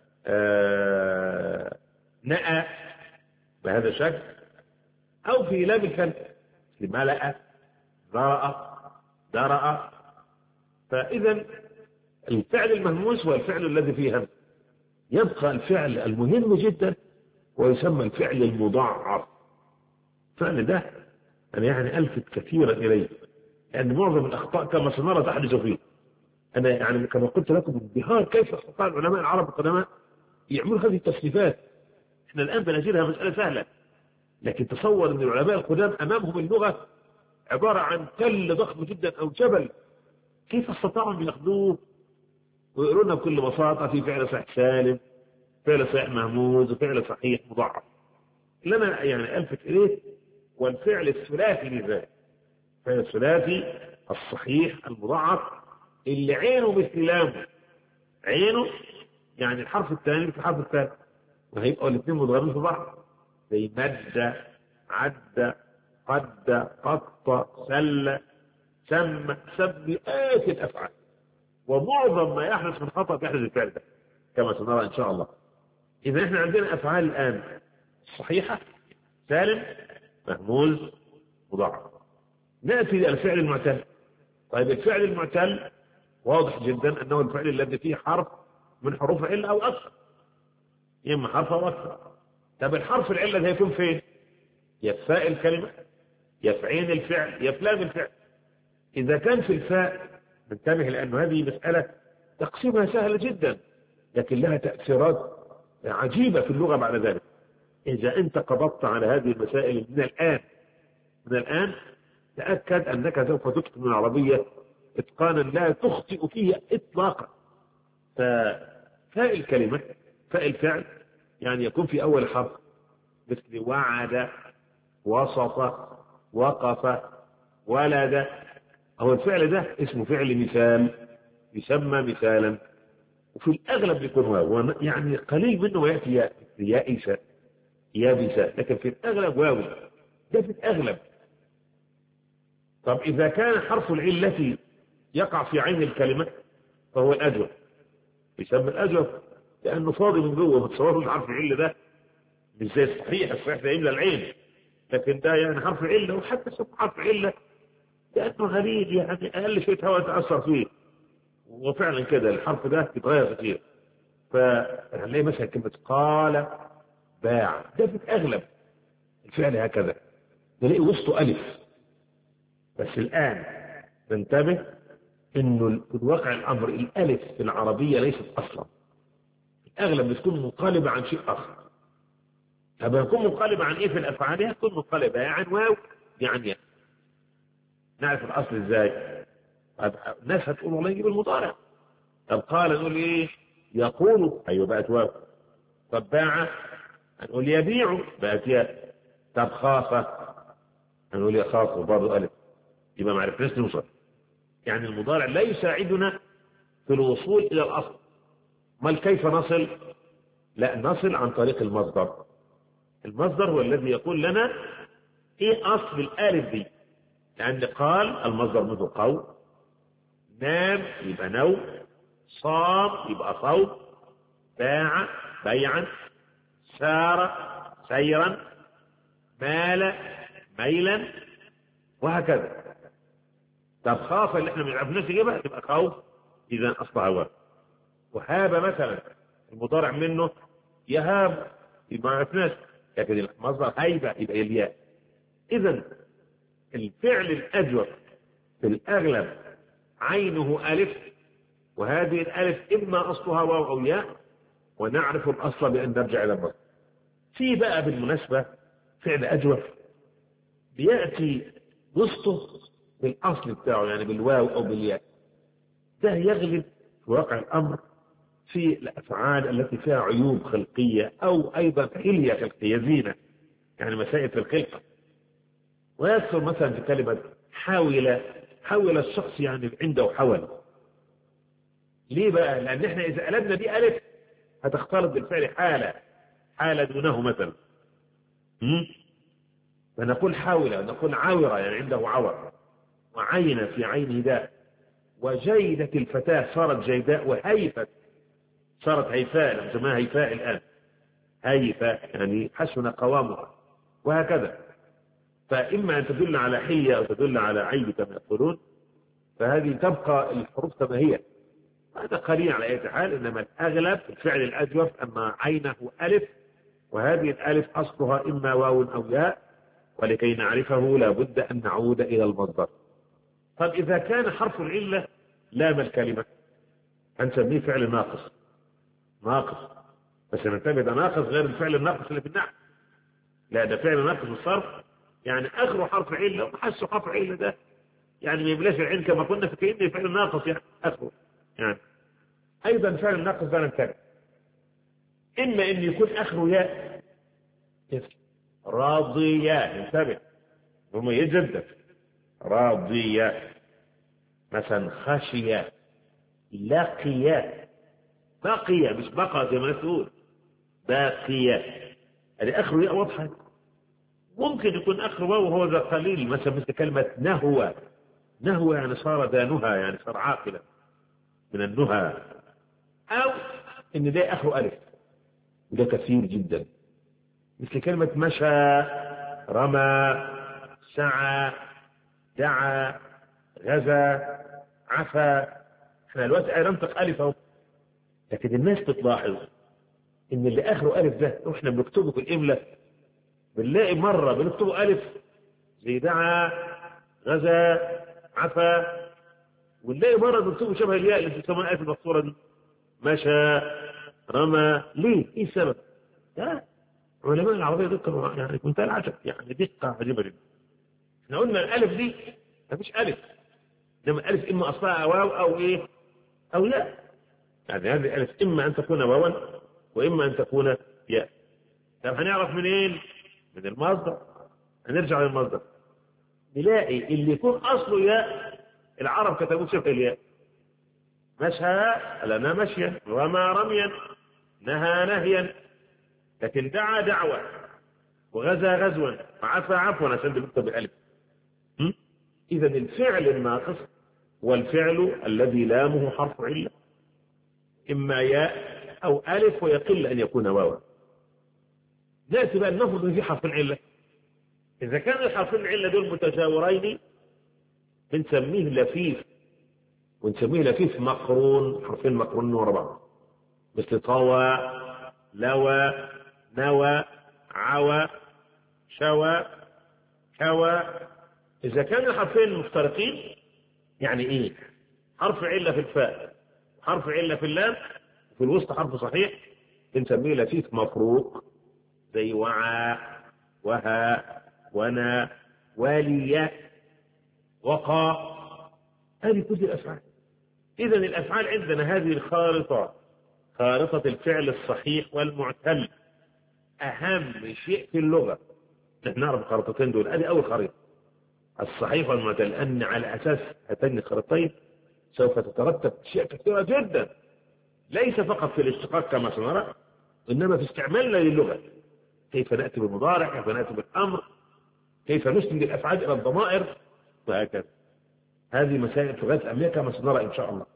نأى بهذا الشكل، أو في لام الكلمة مثل ملأ ذرأ درأ. فإذا الفعل المهموس هو الفعل الذي فيه همز. يبقى الفعل المهم جدا ويسمى الفعل المضاعف. الفعل ده أنا يعني ألفت كثيرا إليه، لأن معظم الأخطاء كما سنرى تحدث فيه. أنا يعني كما قلت لكم انبهار كيف استطاع العلماء العرب القدماء يعملوا هذه التصنيفات. احنا الآن بنجدها مسألة سهلة، لكن تصور أن العلماء القدام أمامهم اللغة عبارة عن تل ضخم جدا أو جبل، كيف استطاعوا أن ياخذوه ويقولوا لنا بكل بساطة في فعل صحيح سالم، فعل صحيح مهموز، وفعل صحيح مضاعف. اللي أنا يعني ألفت إليه والفعل الثلاثي لذلك، الفعل الثلاثي الصحيح المضاعف اللي عينه مثل لامه، عينه يعني الحرف الثاني في الحرف الثالث، وهيبقوا الاثنين مضغمين في بعض، زي مد، عد، قد، قط، سل، سم، سبئات الافعال. ومعظم ما يحدث من خطأ يحدث الفعل ده كما سنرى ان شاء الله. اذا احنا عندنا افعال الان صحيحه، سالم، مهموز، مضاعف. ناتي الى الفعل المعتل. طيب الفعل المعتل واضح جدا انه الفعل الذي فيه حرف من حروف العله او اكثر، اما حرف او اكثر. طب الحرف العله ده هيكون فين؟ يا في فاء الكلمه، يا في عين الفعل، يا في لام الفعل. اذا كان في الفاء ننتبه، لأن هذه مسألة تقسيمها سهل جدا لكن لها تأثيرات عجيبة في اللغة بعد ذلك. إذا أنت قبضت على هذه المسائل من الآن تأكد أنك سوف تتقن العربية إتقانا لا تخطئ فيه إطلاقا. فاء الكلمة، فاء الفعل يعني يكون في أول حرف، مثل وعد، وصف، وقف، ولد. هو الفعل ده اسمه فعل مثال، يسمى مثالا، وفي الأغلب يكون واو، يعني قليل منه يأتي يائسة يابسة، لكن في الأغلب واو، ده في الأغلب. طب إذا كان حرف العلة يقع في عين الكلمة فهو الأجوف، يسمى الأجوف لأنه فاضي من جوه. بتصوروا حرف العلة ده مش زي الصحيح ده يملى العين، لكن ده يعني حرف علة، وحتى سمى حرف علة لأنه غريب، يعني أقل شيء هواء تأثر فيه، وفعلا كده الحرف ده يتغير كثير. فهنلاقي مثلا كلمة قال، باع، ده في الأغلب الفعل هكذا نلاقي وسطه ألف. بس الآن ننتبه إنه في الواقع الأمر الألف في العربية ليست أصلا، في الأغلب بتكون منقلبة عن شيء آخر. طب يكون منقلبة عن إيه في الأفعال؟ تكون منقلبة يا عن واو يا عن ياء. نعرف الأصل إزاي؟ الناس هتقول والله يجيب المضارع. طب قال نقول إيه؟ يقول، أيوة بقت واو. طب باع هنقول يبيع، بقت ياء. طب خاف هنقول يخاف، وبرضه ألف. يبقى ما عرفناش نوصل، يعني المضارع لا يساعدنا في الوصول إلى الأصل. ما كيف نصل؟ لا، نصل عن طريق المصدر. المصدر هو الذي يقول لنا إيه أصل الآلف دي، لأن قال المصدر منه قول، نام يبقى نوم، صام يبقى صوم، باع بيعا، سار سيرا، مال ميلا، وهكذا. طب خاف اللي احنا ما عرفناش نجيبها تبقى خوف، اذا اصبح واو. وهاب مثلا المضارع منه يهاب، يبقى ما عرفناش، لكن المصدر هيبه يبقى الياء. اذا الفعل الاجوف في الاغلب عينه الف، وهذه الالف اما اصلها واو او ياء، ونعرف الاصل بان نرجع الى المصدر. في بقى بالمناسبه فعل اجوف بياتي وسطه بالاصل بتاعه، يعني بالواو او بالياء. ده يغلب في واقع الامر في الافعال التي فيها عيوب خلقيه او ايضا حليه خلقيه، زينه، يعني مسائل في الخلقه. ويذكر مثلا في كلمه حاول الشخص، يعني عنده حول. ليه بقى؟ لان احنا اذا قلبنا دي الف هتختلط بالفعل حاله دونه مثلا. فنقول حاول، نقول عاوره، يعني عنده عور. وعين في عينه داء. وجيدة الفتاة صارت جيداء، وهيفت صارت هيفاء، نسميها هيفاء الآن، هيفاء يعني حسن قوامها، وهكذا. فإما أن تدل على حلية أو تدل على عيب كما يقولون، فهذه تبقى الحروف كما هي. هذا قليل على أي حال، إنما الأغلب الفعل الأجوف أما عينه ألف وهذه الألف أصلها إما واو أو ياء، ولكي نعرفه لا بد أن نعود إلى المصدر. طب إذا كان حرف العلة لام الكلمة هنسميه فعل ناقص. ناقص بس ننتبه، ده ناقص غير الفعل الناقص اللي في النحو. لا، ده فعل ناقص بالصرف، يعني آخره حرف علة وحسه حرف علة، ده يعني ما يبلاش العين كما قلنا، فكأنه فعل ناقص يعني آخره. يعني أيضا فعل الناقص ده ننتبه، إما أن يكون آخره ياء، راضية، انتبه مميز جدا، راضية. مثلا خشية، لقية، باقية مش بقى زي ما تقول، باقية، هذه آخره ياء واضحة. ممكن يكون آخره واو وهو ذا قليل، مثل كلمة نهوى. نهوى يعني صار دانها، يعني صار عاقلا من النهى. أو إن ده آخره ألف، وده كثير جدا، مثل كلمة مشى، رمى، سعى، دعا، غزا، عفا. احنا دلوقتي ننطق ألف أهو، لكن الناس تلاحظ إن اللي آخره ألف ده واحنا بنكتبه في الإملاء بنلاقي مرة بنكتبه ألف زي دعا، غزا، عفا، ونلاقي مرة بنكتبه شبه الياء اللي بتسمى الآية المقصورة دي، مشى، رمى. ليه؟ إيه السبب؟ علماء العربية دقة يعني منتهى العجب، يعني دقة عجيبة جدا. احنا قلنا الألف دي مفيش ألف، إنما الألف إما أصلها واو أو إيه؟ أو ياء. يعني هذه الألف إما أن تكون واوا وإما أن تكون ياء. طب هنعرف منين؟ من المصدر. هنرجع للمصدر نلاقي اللي يكون أصله ياء العرب كتبوه شبه الياء. مشى لنا مشيا، رمى رميا، نهى نهيا، لكن دعا دعوة، وغزا غزوا، وعفى عفوا، عشان بنكتب بالألف. إذا الفعل الناقص هو الفعل الذي لامه حرف علة، إما ياء أو ألف، ويقل أن يكون واوا. نأتي بقى نفرض في حرف العلة، إذا كان الحرفين العلة دول متجاورين بنسميه لفيف، ونسميه لفيف مقرون، حرفين مقرونين ورا بعض، مثل طوى، لوى، نوى، عوى، شوى، كوى. إذا كان الحرفين مفترقين، يعني إيه؟ حرف علة في الفاء وحرف علة في اللام وفي الوسط حرف صحيح، بنسميه لفيف مفروق، زي وعى، وها، ونا، واليا، وقى. هذه كل الأفعال. إذا الأفعال عندنا هذه الخارطة، خارطة الفعل الصحيح والمعتل، أهم شيء في اللغة. نحن نعرف الخارطتين دول، هذه أول خريطة، الصحيح والمعتل، لأن على أساس هاتين الخريطتين سوف تترتب أشياء كثيرة جدا، ليس فقط في الاشتقاق كما سنرى، إنما في استعمالنا للغة، كيف نأتي بالمضارع، كيف نأتي بالأمر، كيف نسند الأفعال إلى الضمائر، وهكذا. هذه مسائل في غاية الأهمية كما سنرى إن شاء الله.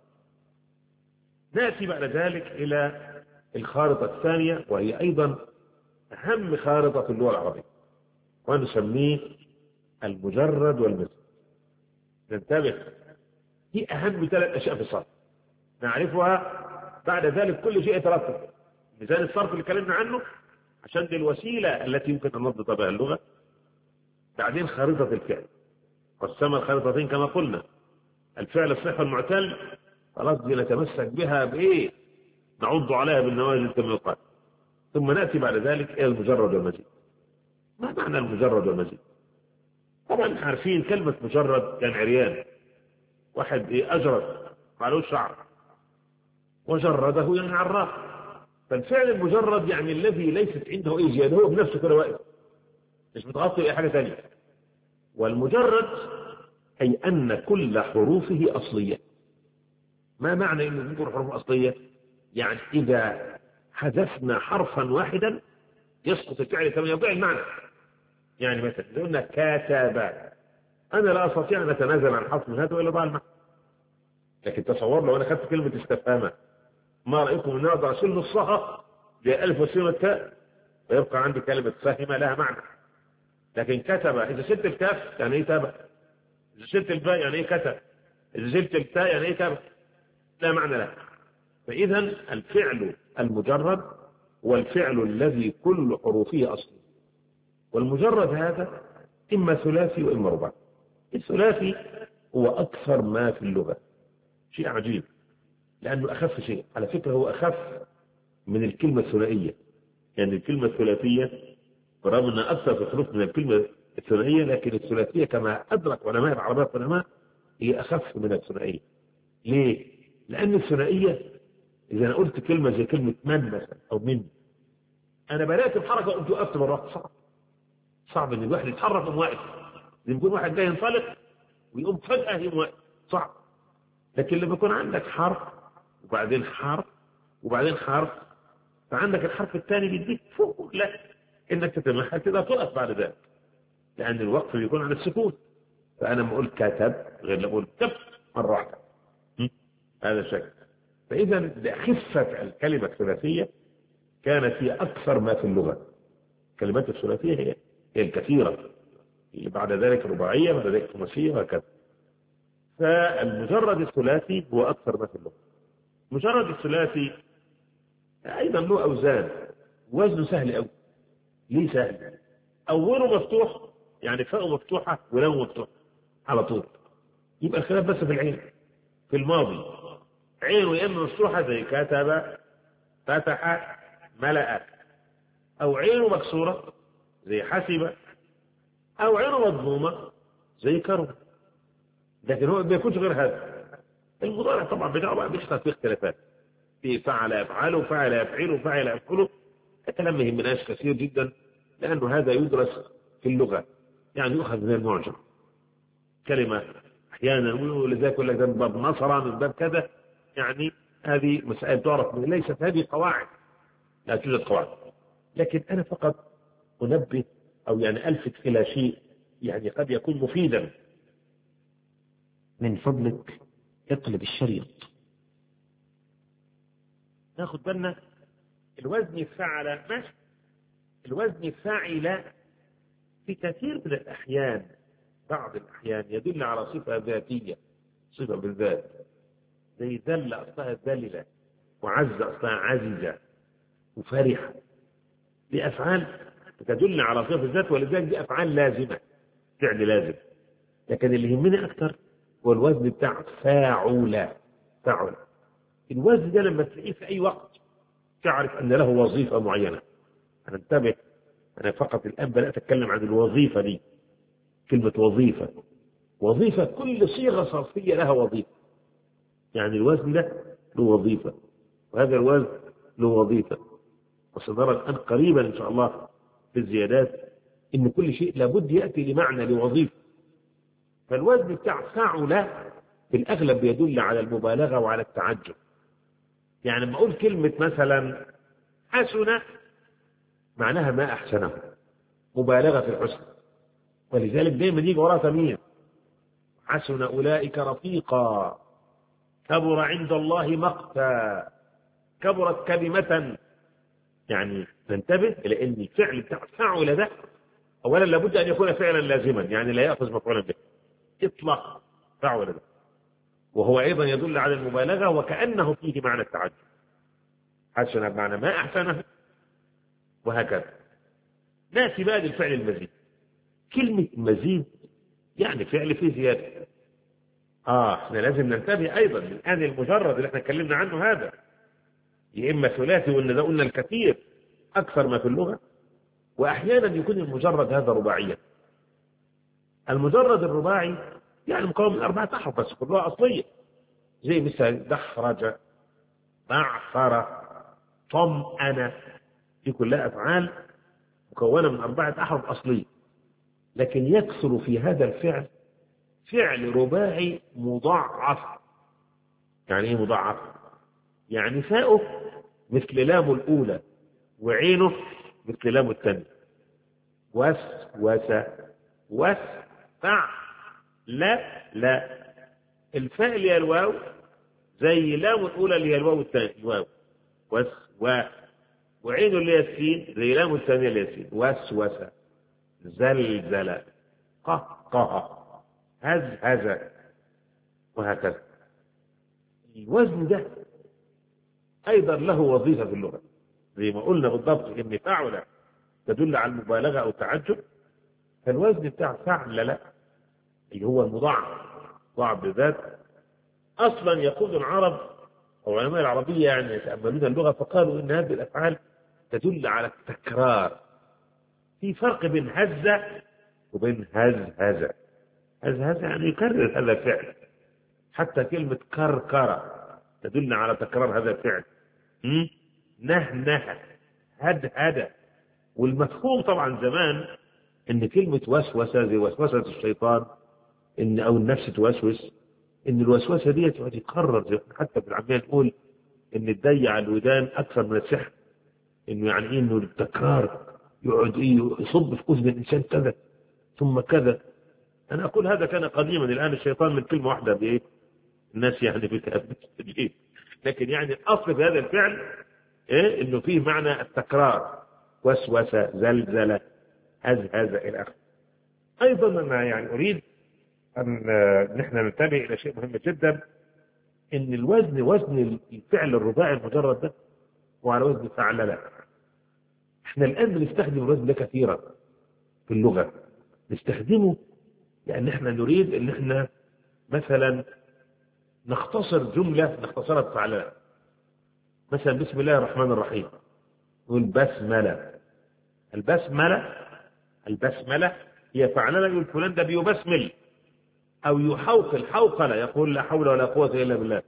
نأتي بعد ذلك إلى الخارطة الثانية، وهي أيضا أهم خارطة في اللغة العربية، ونسميه المجرد والمثل. ننتبه، هي أهم 3 أشياء في الصرف نعرفها، بعد ذلك كل شيء يترتب. ميزان الصرف اللي اتكلمنا عنه عشان دي الوسيلة التي يمكن أن نضبط بها اللغة. بعدين خارطة الفعل، قسم الخارطتين كما قلنا، الفعل الصحيح والمعتل، خلاص دي نتمسك بها بإيه؟ نعض عليها بالنواجذ كما يقال. ثم نأتي بعد ذلك إلى المجرد والمزيد. ما معنى المجرد والمزيد؟ طبعا عارفين كلمة مجرد يعني عريان، واحد أجرد معلوش شعر، وجرده يعني عراف. فالفعل المجرد يعني الذي ليست عنده أي زيادة، هو بنفسه كده واقف مش متغطي بأي حاجة ثانية. والمجرد أي أن كل حروفه أصلية. ما معنى أنه يكون حروف أصلية؟ يعني إذا حذفنا حرفا واحدا يسقط الفعل كما يضيع المعنى. يعني مثلا لو قلنا كاتب، أنا لا أستطيع أن أتنازل عن حرف من هذا وإلا ضاع المعنى. لكن تصور لو أنا أخذت كلمة استفهام، ما رأيكم أن أقدر أشيل نصها بألف وسين والتاء ويبقى عندي كلمة فهم لها معنى. لكن كتب إذا شلت الكاف يعني إيه تابع، إذا شلت الباء يعني إيه كتب، إذا شلت التاء يعني إيه تابع، لا معنى لها. فإذا الفعل المجرد هو الفعل الذي كل حروفه أصلي، والمجرد هذا إما ثلاثي وإما رباعي. الثلاثي هو أكثر ما في اللغة، شيء عجيب لأنه أخف شيء. على فكرة هو أخف من الكلمة الثنائية، يعني الكلمة الثلاثية برغم أنها أكثر في الحروف من الكلمة الثنائية، لكن الثلاثية كما أدرك علماء العربية والعلماء هي أخف من الثنائية. ليه؟ لأن الثنائية إذا أنا قلت كلمة زي كلمة من مثلا أو من، أنا بدأت الحركة وقمت وقفت مرة، صعب إن الواحد يتحرك وهو واقف، يكون واحد جاي ينطلق ويقوم فجأة يقوم واقف، صعب. لكن لما يكون عندك حرف وبعدين حرف وبعدين حرف، فعندك الحرف الثاني بيديك فوق لك إنك تتمحل تقدر تقف بعد ذلك، لأن الوقف بيكون على السكون. فأنا لما أقول كتب غير لما أقول كتب مرة واحدة، هذا الشكل. فإذا لخفة الكلمة الثلاثية كانت هي أكثر ما في اللغة. الكلمات الثلاثية هي الكثيرة، اللي بعد ذلك رباعية بعد ذلك خماسية وهكذا. فالمجرد الثلاثي هو أكثر ما في اللغة. مجرد الثلاثي أيضا له أوزان، وزنه سهل أوي. ليه سهل؟ أوله مفتوح، يعني فاءه مفتوحة ولو مفتوح على طول، يبقى الخلاف بس في العين. في الماضي عينه يا إما مفتوحة زي كتب فتح ملأ، أو عينه مكسورة زي حسب، أو عينه مضمومة زي كرم. لكن هو ما بيكونش غير هذا. المضارع طبعا بتاعه بقى بيحصل فيه اختلافات، في فعل يفعله فعل يفعله فعل يفعله. الكلام ما يهمناش كثير جدا لأنه هذا يدرس في اللغة، يعني يؤخذ من المعجم كلمة أحيانا، ولذلك يقول لك ده من باب نصر من باب كذا، يعني هذه مسائل تعرف، ليست هذه قواعد، لا توجد قواعد. لكن أنا فقط أنبه أو يعني ألفت إلى شيء يعني قد يكون مفيدا. من فضلك اقلب الشريط. ناخد بالنا الوزن فعل ماشي، الوزن فاعل في كثير من الأحيان، بعض الأحيان يدل على صفة ذاتية، صفة بالذات، زي ذل أصلها ذللة، وعز أصلها عززة، وفرحة. دي أفعال تدل على صفة الذات، ولذلك دي أفعال لازمة، فعل لازم. لكن اللي يهمني أكثر هو الوزن بتاع فاعل. فاعل الوزن ده لما تلاقيه في أي وقت تعرف أن له وظيفة معينة. أنا انتبه، أنا فقط الآن بدأت أتكلم عن الوظيفة دي، كلمة وظيفة. وظيفة كل صيغة صرفية لها وظيفة، يعني الوزن ده له وظيفة، وهذا الوزن له وظيفة. وسنرى الآن قريبا إن شاء الله في الزيادات إن كل شيء لابد يأتي لمعنى لوظيفة. فالوزن بتاع فاعل في الأغلب يدل على المبالغة وعلى التعجب. يعني لما أقول كلمة مثلا حسن، معناها ما أحسنه، مبالغة في الحسن، ولذلك دائما يجي وراء تمييز. حسن أولئك رفيقا، كبر عند الله مقتا، كبرت كلمة. يعني ننتبه إلى أن الفعل بتاع فاعل ده أولا لابد أن يكون فعلا لازما، يعني لا يأخذ مفعولا به إطلاق فاعل ده، وهو أيضا يدل على المبالغة وكأنه فيه معنى التعجب. حسن بمعنى ما أحسنه، وهكذا. نأتي بقى للفعل المزيد. كلمة مزيد يعني فعل فيه زيادة. احنا لازم ننتبه أيضا من الآن المجرد اللي احنا اتكلمنا عنه هذا، يا إما ثلاثي وإن ده قلنا الكثير أكثر ما في اللغة، وأحيانا يكون المجرد هذا رباعيا. المجرد الرباعي يعني مكون من 4 أحرف بس كلها أصلية، زي مثل دحرج، بعثر، طمأن، دي كلها أفعال مكونة من 4 أحرف أصلية. لكن يكثر في هذا الفعل فعل رباعي مضاعف. يعني ايه مضاعف؟ يعني فاؤه مثل لام الأولى، وعينه مثل لام الثانية. وس فع لا الفاء اللي هي الواو زي لام الأولى اللي هي الواو الثانية، الواو وعينه اللي هي السين زي لام الثانية اللي هي السين. وس زلزل، قهقه، هز، وهكذا. الوزن ده أيضا له وظيفة في اللغة، زي ما قلنا بالضبط إن فعل تدل على المبالغة أو التعجب، فالوزن بتاع فعل اللي هو المضاعف ضعف بذات أصلا يقول العرب أو علماء العربية يعني يتأملون اللغة فقالوا إن هذه الأفعال تدل على التكرار. في فرق بين هز وبين هزهزة. هزهزة يعني يكرر هذا الفعل، حتى كلمة كركرة تدل على تكرار هذا الفعل. نهنه هدهد. والمفهوم طبعا زمان ان كلمة وسوسة زي وسوسة الشيطان ان او النفس توسوس، ان الوسوسة دي تكرر، حتى في العامية نقول ان الدي على الودان اكثر من السحر، انه يعني ايه انه التكرار يقعد يصب في اذن الانسان كذا ثم كذا. انا اقول هذا كان قديما، الان الشيطان من كلمة واحدة بايه الناس يعني بتهبط. لكن يعني الاصل في هذا الفعل إيه؟ انه فيه معنى التكرار، وسوسة زلزلة هزهزة الى اخره. ايضا انا يعني اريد ان نحن ننتبه الى شيء مهم جدا، ان الوزن وزن الفعل الرباعي المجرد ده وعلى وزن فعللة. احنا الان بنستخدم الوزن ده كثيرا في اللغة، نستخدمه لان احنا نريد ان احنا مثلا نختصر جملة نختصرها بفعللة. مثلا بسم الله الرحمن الرحيم نقول بسملة. البسملة هي فعللة، يقول فلان ده بيبسمل أو يحوقل حوقلة، يقول لا حول ولا قوة إلا بالله.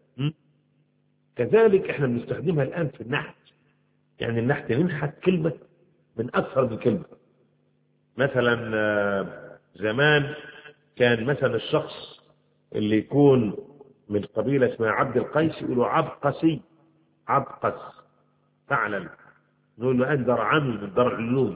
كذلك احنا بنستخدمها الآن في النحت، يعني النحت ننحت كلمة من أكثر من كلمة. مثلا زمان كان مثلا الشخص اللي يكون من قبيلة اسمها عبد القيس يقولوا عبقسي، عبقس فعلا، نقول له أن درعمي من درع العلوم.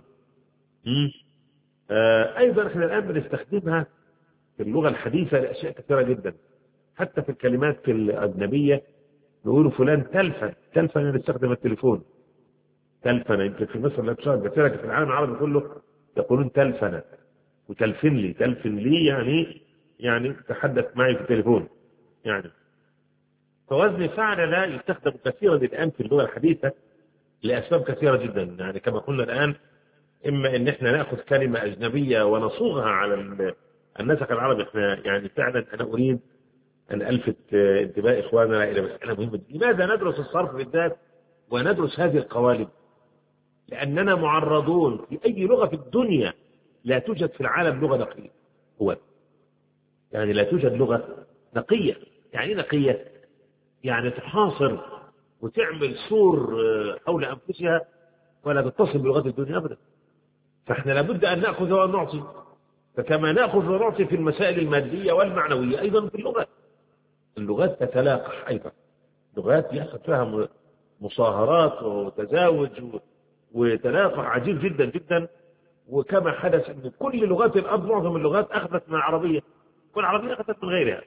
أيضا احنا الآن بنستخدمها في اللغة الحديثة لأشياء كثيرة جدا، حتى في الكلمات الأجنبية نقول فلان تلفن نستخدم التليفون تلفن. يمكن في مصر لا تشاهد، بس في العالم العربي كله يقولون تلفن وتلفن لي يعني تحدث معي في التليفون يعني. فوزن فعل لا يستخدم كثيرا الآن في اللغة الحديثة لأسباب كثيرة جدا. يعني كما قلنا الآن، إما إن إحنا نأخذ كلمة أجنبية ونصوغها على النسق العربي. إحنا يعني فعلا أنا أريد أن ألفت انتباه إخواننا إلى مسألة مهمة. لماذا ندرس الصرف بالذات وندرس هذه القوالب؟ لأننا معرضون في أي لغة في الدنيا لا توجد في العالم لغة نقية. هو يعني لا توجد لغة نقية. يعني نقية يعني تحاصر وتعمل سور حول أنفسها ولا تتصل بلغات الدنيا أبدا. فإحنا لابد أن نأخذ ونعطي، فكما نأخذ ونعطي في المسائل المادية والمعنوية أيضا في اللغات تتلاقح. أيضا لغات يحصل فيها مصاهرات وتزاوج وتلاقح عجيب جدا جدا. وكما حدث أن كل لغات الأرض معظم اللغات أخذت من العربية، كل عربية أخذت من غيرها.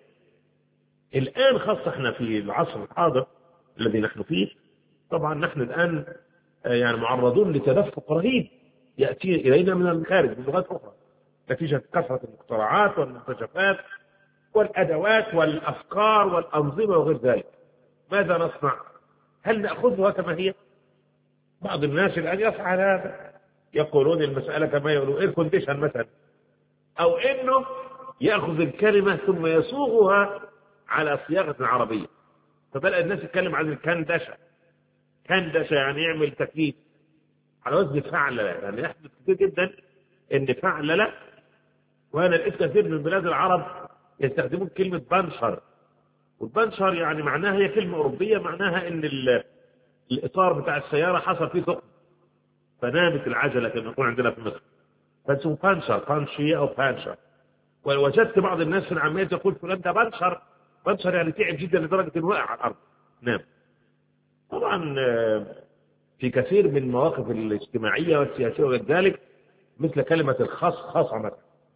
الآن خاصة احنا في العصر الحاضر الذي نحن فيه، طبعا نحن الآن يعني معرضون لتدفق رهيب يأتي إلينا من الخارج من لغات أخرى نتيجة كثرة المخترعات والمكتشفات والأدوات والأفكار والأنظمة وغير ذلك. ماذا نصنع؟ هل نأخذها كما هي؟ بعض الناس الآن يفعل هذا، يقولون المسألة كما يقولون إير كونديشن مثلا، أو إنه يأخذ الكلمة ثم يصوغها على صياغة عربية. فبدأ الناس يتكلم عن الكندشة. كندشة يعني يعمل تكييف على وزن فعللة. يعني يحدث كثير جدا إن فعللة، وأنا لقيت كثير من بلاد العرب يستخدمون كلمة بنشر. والبنشر يعني معناها هي كلمة أوروبية، معناها إن الإطار بتاع السيارة حصل فيه ثقب فنامت العجلة كما يقول عندنا في مصر، فاسمه بانشر أو بانشر. ووجدت بعض الناس في العامية يقول فلان ده بنشر يعني تعب جدا لدرجة انه وقع على الأرض نام. طبعا في كثير من المواقف الاجتماعية والسياسية وغير ذلك، مثل كلمة الخصخصة مثلا،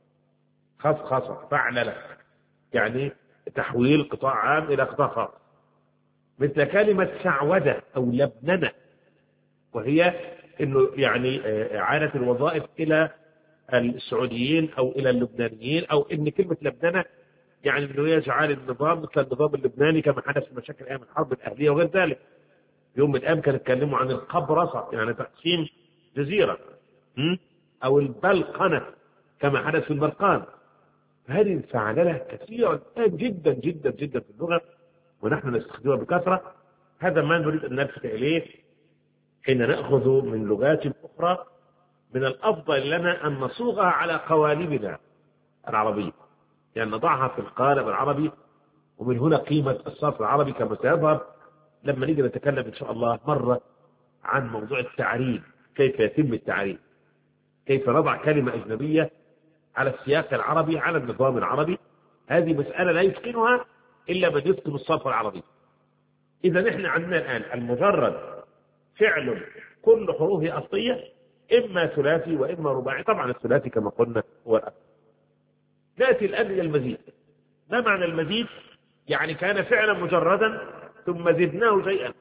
خصخصة فعللة يعني تحويل قطاع عام إلى قطاع خاص. مثل كلمة سعودة أو لبننة، وهي إنه يعني إعانة الوظائف إلى السعوديين أو إلى اللبنانيين، أو إن كلمة لبننة يعني إنه يجعل النظام مثل النظام اللبناني كما حدث في مشاكل أيام الحرب الأهلية وغير ذلك. يوم من الأيام كانوا يتكلموا عن القبرصة، يعني تقسيم جزيرة، أو البلقنة كما حدث في البلقان. هذه الفعالة كثيرة الآن جدا جدا جدا في اللغة، ونحن نستخدمها بكثرة. هذا ما نريد أن نلفت إليه حين نأخذ من لغات أخرى. من الأفضل لنا أن نصوغها على قوالبنا العربية، يعني نضعها في القالب العربي، ومن هنا قيمة الصرف العربي كما سيظهر لما نيجي نتكلم إن شاء الله مرة عن موضوع التعريب، كيف يتم التعريب، كيف نضع كلمة أجنبية على السياق العربي على النظام العربي. هذه مسألة لا يتقنها إلا من يتقن الصرف العربي. إذا نحن عندنا الآن المجرد فعل كل حروفه أصلية، إما ثلاثي وإما رباعي. طبعا الثلاثي كما قلنا هو الأصل. نأتي الآن إلى المزيد. ما معنى المزيد؟ يعني كان فعلا مجردا ثم زدناه شيئا.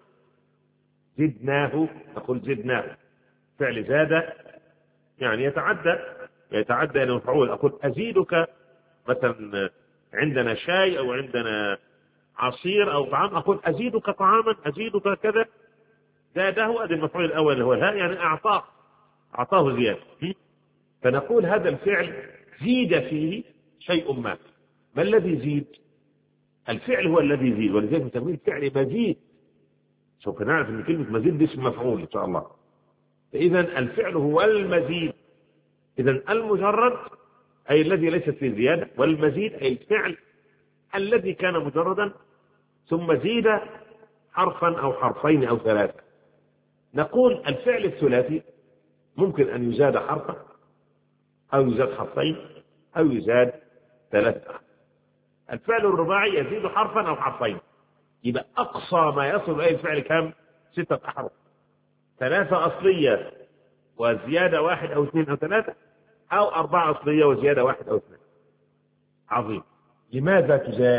زدناه، نقول زدناه، فعل زاد يعني يتعدى إلى مفعول. أقول أزيدك مثلا عندنا شاي أو عندنا عصير أو طعام، أقول أزيدك طعاما، أزيدك كذا. زاده هذا المفعول الأول اللي هو الهاء، يعني أعطاه زيادة. فنقول هذا الفعل زيد فيه شيء ما. ما الذي يزيد؟ الفعل هو الذي يزيد، ولذلك نسميه الفعل مزيد. سوف نعرف ان كلمة مزيد دي اسم مفعول ان شاء الله. فإذا الفعل هو المزيد. إذا المجرد أي الذي ليست فيه زيادة، والمزيد أي الفعل الذي كان مجردا ثم زيد حرفا أو حرفين أو ثلاثة. نقول الفعل الثلاثي ممكن أن يزاد حرفا أو يزاد حرفين أو يزاد ثلاثة. الفعل الرباعي يزيد حرفا أو حرفين، يبقى أقصى ما يصل إليه الفعل كم؟ 6 أحرف، 3 أصلية وزيادة 1 أو 2 أو 3، أو 4 أصلية وزيادة 1 أو 2. عظيم. لماذا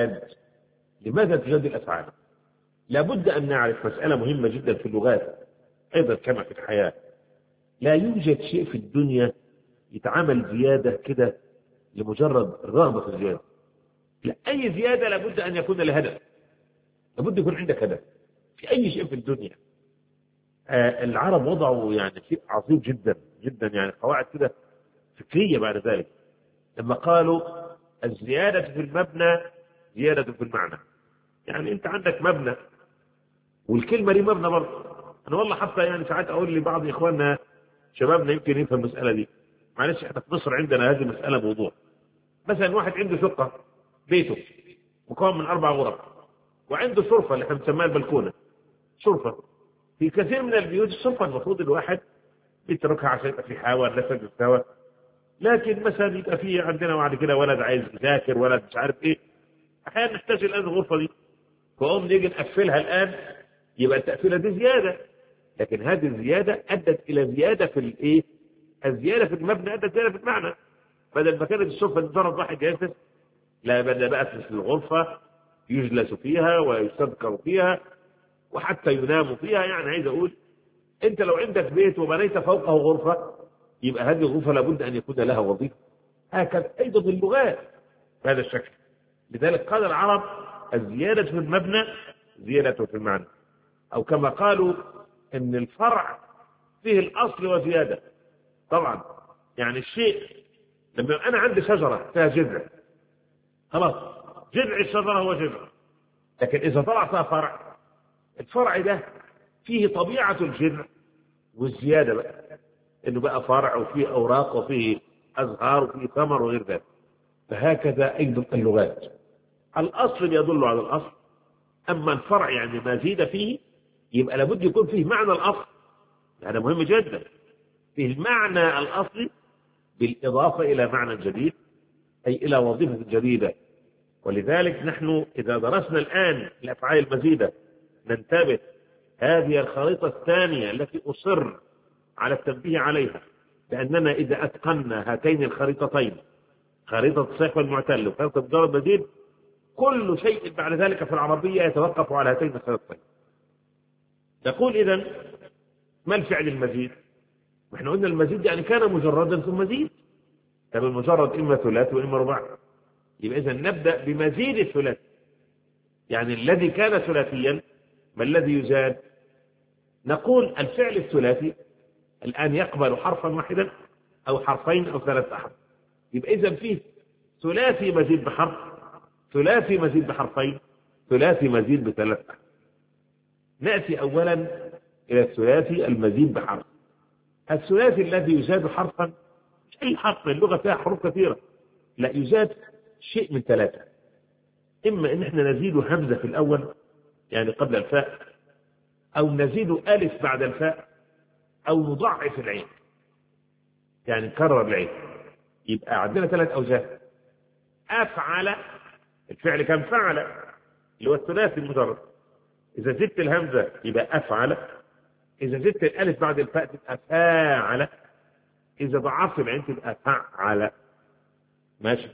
تزاد الأفعال؟ لابد أن نعرف مسألة مهمة جدا في اللغات أيضا كما في الحياة. لا يوجد شيء في الدنيا يتعامل زيادة كده لمجرد الرغبة في الزيادة. لا، أي زيادة لابد أن يكون لها هدف، لابد يكون عندك هدف في أي شيء في الدنيا. العرب وضعوا يعني شيء عظيم جدا جدا، يعني قواعد كده فكرية بعد ذلك، لما قالوا الزيادة في المبنى زيادة في المعنى. يعني أنت عندك مبنى والكلمة دي مبنى برضه. أنا والله حتى يعني ساعات أقول لبعض إخواننا شبابنا يمكن يفهم المسألة دي. معلش إحنا في مصر عندنا هذه المسألة موضوع. مثلا واحد عنده شقة، بيته مكون من 4 غرف، وعنده شرفة اللي احنا بنسميها البلكونة، شرفة. في كثير من البيوت الشرفة المفروض الواحد يتركها عشان يبقى في حاوى نفس السوا، لكن مثلا يبقى في عندنا بعد كده ولد عايز يذاكر، ولد مش عارف ايه، احيانا نحتاج الان الغرفة دي، فقوم نيجي نقفلها الان، يبقى التقفيلة دي زيادة. لكن هذه الزيادة أدت إلى زيادة في الايه؟ الزيادة في المبنى أدت زيادة في المعنى. بدل ما كانت الشرفة مجرد واحد جالس، لا، بدأ بقى في الغرفة يجلس فيها ويستذكر فيها وحتى ينام فيها. يعني عايز أقول أنت لو عندك بيت وبنيت فوقه غرفة، يبقى هذه الغرفة لابد أن يكون لها وظيفة. هكذا أيضا باللغات بهذا الشكل. لذلك قال العرب الزيادة في المبنى زيادة في المعنى، أو كما قالوا أن الفرع فيه الأصل وزيادة. طبعا يعني الشيء لما أنا عندي شجرة فيها جذع، خلاص جذع الشجرة هو جذع، لكن إذا طلع فيها فرع، الفرع ده فيه طبيعة الجذع والزيادة بقى، إنه بقى فرع وفيه أوراق وفيه أزهار وفيه ثمر وغير ذلك. فهكذا أيضا اللغات، الأصل يدل على الأصل، أما الفرع يعني ما زيد فيه يبقى لابد يكون فيه معنى الأصل. هذا مهم جدا، فيه المعنى الأصلي بالإضافة إلى معنى جديد، أي إلى وظيفة جديدة. ولذلك نحن إذا درسنا الآن الأفعال المزيدة ننتبه، هذه الخريطة الثانية التي أصر على التنبيه عليها، لأننا إذا أتقنا هاتين الخريطتين، خريطة الصحيح والمعتل وخريطة مجرد مزيد، كل شيء بعد ذلك في العربية يتوقف على هاتين الخريطتين. نقول إذن ما الفعل المزيد؟ وإحنا قلنا المزيد يعني كان مجردا ثم زيد، كان المجرد إما ثلاثي وإما رباعي. يبقى إذن نبدأ بمزيد الثلاثي، يعني الذي كان ثلاثيا ما الذي يزاد؟ نقول الفعل الثلاثي الآن يقبل حرفا واحدا أو حرفين أو 3 أحرف. يبقى إذا فيه ثلاثي مزيد بحرف، ثلاثي مزيد بحرفين، ثلاثي مزيد ب3 أحرف. نأتي أولا إلى الثلاثي المزيد بحرف. الثلاثي الذي يزاد حرفا مش أي حرف، من اللغة فيها حروف كثيرة، لا، يزاد شيء من 3. إما إن إحنا نزيد همزة في الأول يعني قبل الفاء، أو نزيد ألف بعد الفاء، أو نضعف العين يعني نكرر العين. يبقى عندنا 3 أوجه. أفعل، الفعل كان فعل اللي هو الثلاثي المجرد، إذا زدت الهمزة يبقى أفعل، إذا زدت الألف بعد الفاء تبقى فاعل، إذا ضعفت العين تبقى فعل. ماشي.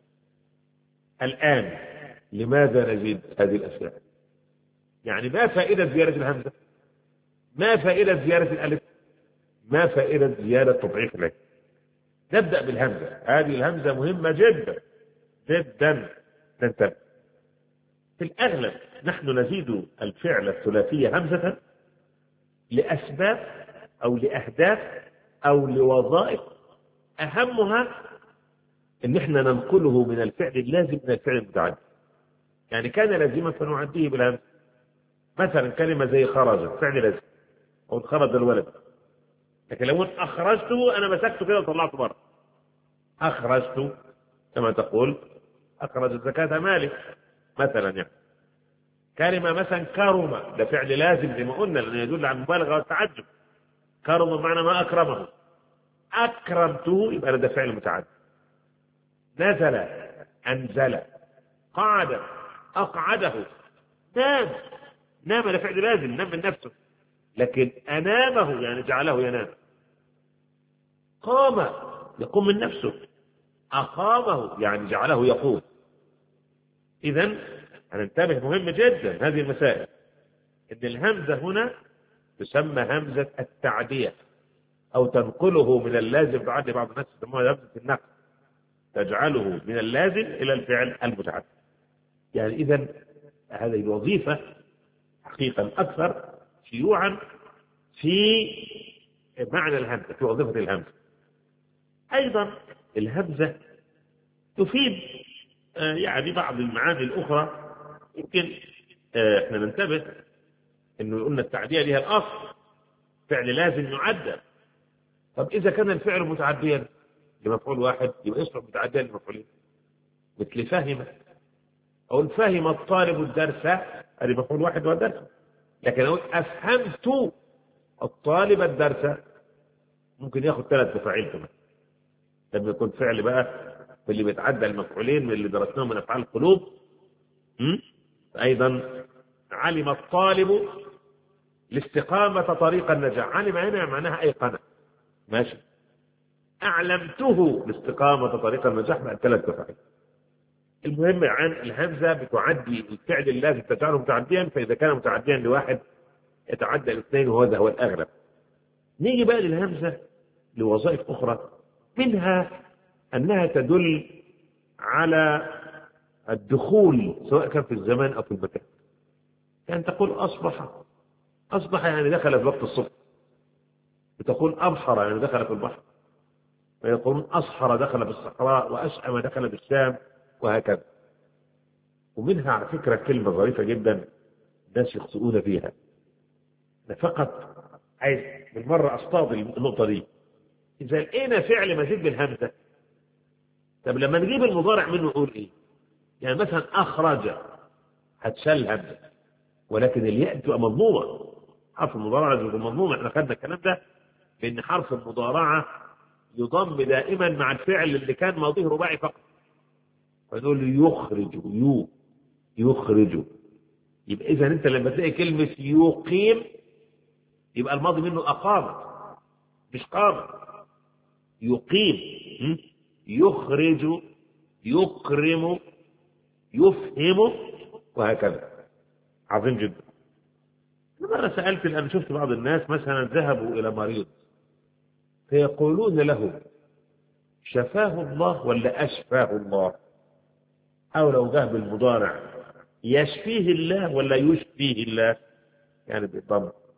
الآن لماذا نزيد هذه الأشياء؟ يعني ما فائدة زيادة الهمزة؟ ما فائدة زيادة الألف؟ ما فائدة زيادة تضعيف العين؟ نبدأ بالهمزة. هذه الهمزة مهمة جدا جدا. ننتبه. في الأغلب نحن نزيد الفعل الثلاثي همزة لأسباب أو لأهداف أو لوظائف، أهمها إن إحنا ننقله من الفعل اللازم إلى الفعل المتعدي. يعني كان لازما فنعديه بالهمزة. مثلا كلمة زي خرج، فعل لازم، أو خرج الولد. لكن لو أخرجته أنا مسكته كده وطلعته بره. أخرجته كما تقول أخرج الزكاة مالي مثلا. يعني كلمة مثلا كرم، ده فعل لازم زي ما قلنا لأنه يدل على المبالغة والتعجب. كرم بمعنى ما أكرمه. أكرمته يبقى ده فعل متعدي. نزل، أنزل، قعد، أقعده، نام. نام ده فعل لازم، نام من نفسه. لكن أنامه يعني جعله ينام. قام، يقوم من نفسه. أقامه يعني جعله يقوم. إذن هننتبه، مهم جدا هذه المسائل، إن الهمزة هنا تسمى همزة التعدية، أو تنقله من اللازم بعد بعض الناس يسموها همزة النقل، تجعله من اللازم إلى الفعل المتعدي. يعني إذن هذه الوظيفة حقيقة أكثر شيوعا في معنى الهمزة، في وظيفة الهمزة. أيضا الهمزة تفيد يعني بعض المعاني الأخرى. يمكن احنا ننتبه انه قلنا التعدية لها الأصل، فعل لازم يعدى. طب إذا كان الفعل متعديا لمفعول واحد يبقى يصبح متعديا لمفعولين، مثل فهم، أو فهم الطالب الدرس، هذه مفعول واحد والدرس. لكن أقول أفهمت الطالب الدرس ممكن ياخذ 3 مفاعيل كمان لما يكون فعل بقى اللي بيتعدى المفعولين من اللي درسناهم من أفعال القلوب. أيضا علم الطالب الاستقامة طريق النجاة، علم هنا معناها أيقنة. ماشي. أعلمته الاستقامة طريق النجاح بعد 3 مفاعيل. المهم عن الهمزة بتعدي الفعل اللازم تجعله متعديا، فإذا كان متعديا لواحد يتعدى الاثنين، وهذا هو الأغلب. نيجي بقى للهمزة لوظائف أخرى، منها أنها تدل على الدخول سواء كان في الزمان أو في المكان. يعني تقول أصبح، أصبح يعني دخل في وقت الصبح. بتقول أبحر يعني دخل في البحر. ويقولون أصحر دخل في الصحراء، وأشأم دخل في الشام، وهكذا. ومنها على فكرة كلمة ظريفة جدا الناس يخطئون فيها. أنا فقط عايز بالمرة أصطاد النقطة دي. إذا لقينا فعل مزيد بالهمزة، طب لما نجيب المضارع منه نقول إيه؟ يعني مثلا أخرج هتشل همزة، ولكن الياء تبقى مضمومة. حرف المضارعة يكون مضموم. احنا خدنا الكلام ده بأن حرف المضارعة يضم دائما مع الفعل اللي كان ماضيه رباعي فقط. فنقول يخرج، يخرج. يبقى إذا أنت لما تلاقي كلمة يقيم يبقى الماضي منه أقام مش قام. يقيم، يخرج، يكرم، يفهم، وهكذا. عظيم جدا. مرة سألت، أنا شفت بعض الناس مثلا ذهبوا إلى مريض فيقولون له شفاه الله ولا أشفاه الله، أو لو جاء بالمضارع يشفيه الله ولا يشفيه الله، يعني بالضم.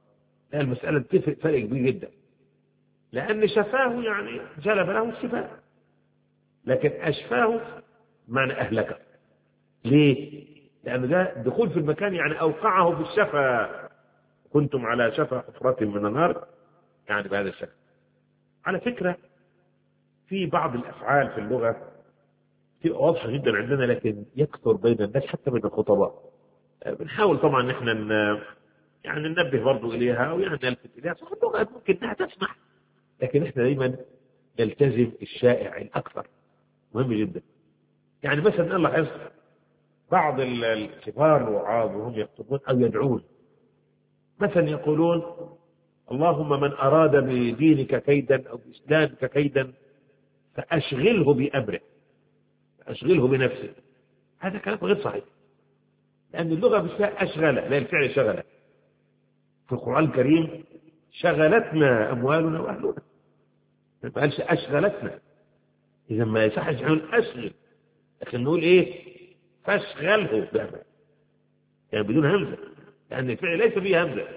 المسألة تفرق فرق كبير جدا، لأن شفاه يعني جلب له الشفاء، لكن أشفاه معنى أهلكه. ليه؟ لأن ده دخول في المكان يعني أوقعه في الشفا، كنتم على شفا حفرة من النار، يعني بهذا الشكل. على فكرة في بعض الأفعال في اللغة تبقى واضحة جدا عندنا، لكن يكثر بين الناس حتى بين الخطباء. بنحاول طبعا ان احنا يعني ننبه برضو اليها، او يعني نلفت اليها. صح اللغة ممكن انها تسمح، لكن احنا دايما نلتزم الشائع الاكثر، مهم جدا. يعني مثلا الله يذكر بعض الكبار الوعاظ وهم يخطبون او يدعون، مثلا يقولون اللهم من اراد بدينك كيدا او باسلامك كيدا فاشغله بامره، اشغله بنفسه. هذا كلام غير صحيح، لأن اللغة مش فيها أشغل، لا، الفعل شغل. في القرآن الكريم شغلتنا أموالنا وأهلنا، ما قالش أشغلتنا. إذا ما يصحش نقول أشغل، لكن نقول إيه؟ فاشغله بأمر، يعني بدون همزة، لأن الفعل ليس فيه همزة.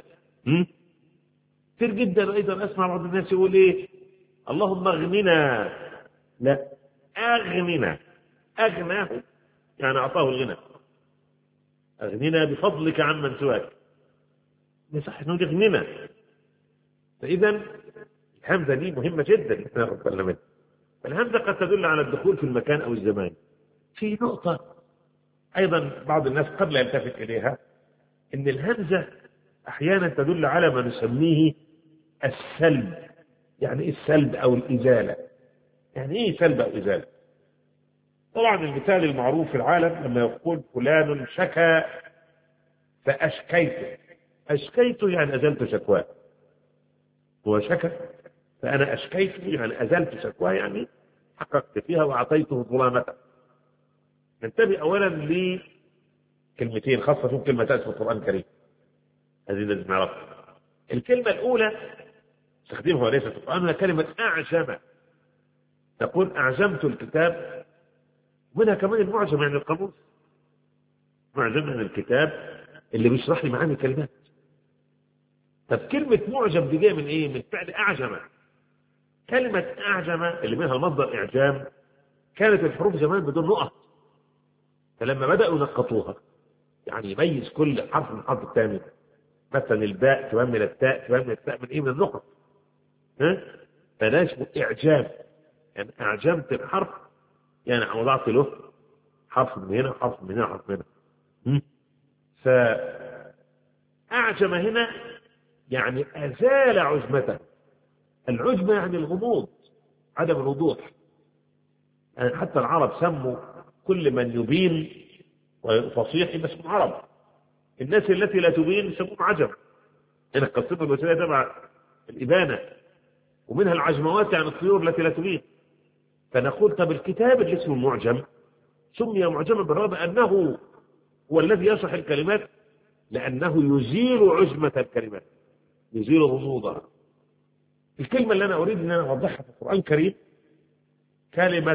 كثير جدا أيضا أسمع بعض الناس يقول إيه؟ اللهم اغننا، لا، أغننا. أغناه يعني أعطاه الغنى، أغننا بفضلك عمن سواك، يصح انه يغنينا. فاذا الهمزه دي مهمه جدا ناخد بالنا منها. الهمزه قد تدل على الدخول في المكان او الزمان. في نقطه ايضا بعض الناس قد لا يلتفت اليها، ان الهمزه احيانا تدل على ما نسميه السلب. يعني ايه السلب او الازاله؟ يعني ايه سلب او ازاله؟ طبعا المثال المعروف في العالم لما يقول فلان شكى فاشكيته. اشكيته يعني ازلت شكواه. هو شكى فأنا أشكيته يعني أزلت شكواه، يعني حققت فيها وأعطيته ظلامته. ننتبه أولا لكلمتين خاصة في كلمة تأتي في القرآن الكريم، هذه لازم نعرفها. الكلمة الأولى تستخدمها وليس في القرآن هي كلمة أعجم. تقول أعجمت الكتاب، منها كمان المعجم يعني القاموس. معجم يعني الكتاب اللي بيشرح لي معاني الكلمات. طب كلمة معجم دي جاية من إيه؟ من فعل أعجم. كلمة أعجم اللي منها المصدر إعجام كانت الحروف زمان بدون نقط، فلما بدأوا ينقطوها يعني يميز كل حرف من حرف الثاني، مثلا الباء تبان من التاء، تبان من التاء من إيه؟ من النقط. فده اسمه إعجام، يعني أعجمت الحرف، يعني وضعت له حرف من هنا حرف من هنا حرف من هنا. فأعجم هنا يعني أزال عجمته. العجمة يعني الغموض، عدم الوضوح. يعني حتى العرب سموا كل من يبين فصيح يبقى اسمه عرب. الناس التي لا تبين يسموهم عجم. هنا القصيدة الوسيلة تبع الإبانة، ومنها العجموات يعني الطيور التي لا تبين. فنقول طب الكتاب اللي اسمه معجم سمي معجما بالرغم أنه هو الذي يشرح الكلمات، لأنه يزيل عجمة الكلمات، يزيل غموضها. الكلمة اللي أنا أريد أن أنا أوضحها في القرآن الكريم كلمة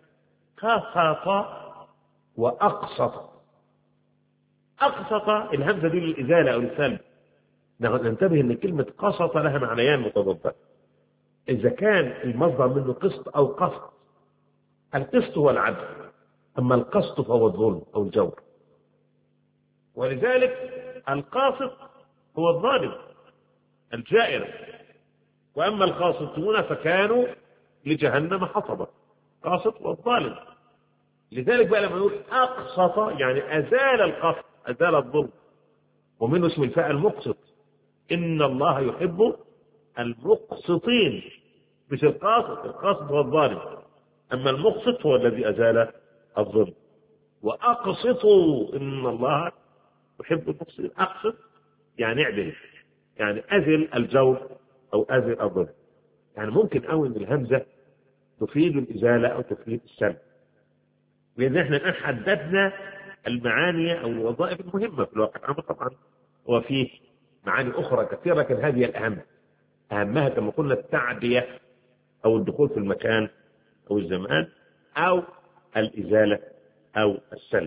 قسط وأقسط. أقسط الهمزة دي للإزالة أو للسلب. ننتبه أن كلمة قسط لها معنيان متضادان. إذا كان المصدر منه قسط أو قسط، القسط هو العدل، أما القسط فهو الظلم أو الجور. ولذلك القاسط هو الظالم الجائر، وأما القاسطون فكانوا لجهنم حطبا. قاسط والظالم. لذلك بقى لما نقول أقسط يعني أزال القسط، أزال الظلم، ومنه اسم الفاعل مقسط. إن الله يحب المقسطين، مش القاسط. القاسط هو الظالم، أما المقسط هو الذي أزال الظلم. وأقسطوا إن الله يحب المقسطين. أقسط يعني اعدل، يعني أزل الجور أو أزل الظلم. يعني ممكن أوي إن الهمزة تفيد الإزالة أو تفيد السلب. لأن احنا الآن حددنا المعاني أو الوظائف المهمة في الواقع العام. طبعا وفيه معاني أخرى كثيرة، لكن هذه الأهم. أهمها كما قلنا التعدية أو الدخول في المكان أو الزمان أو الإزالة أو السلب.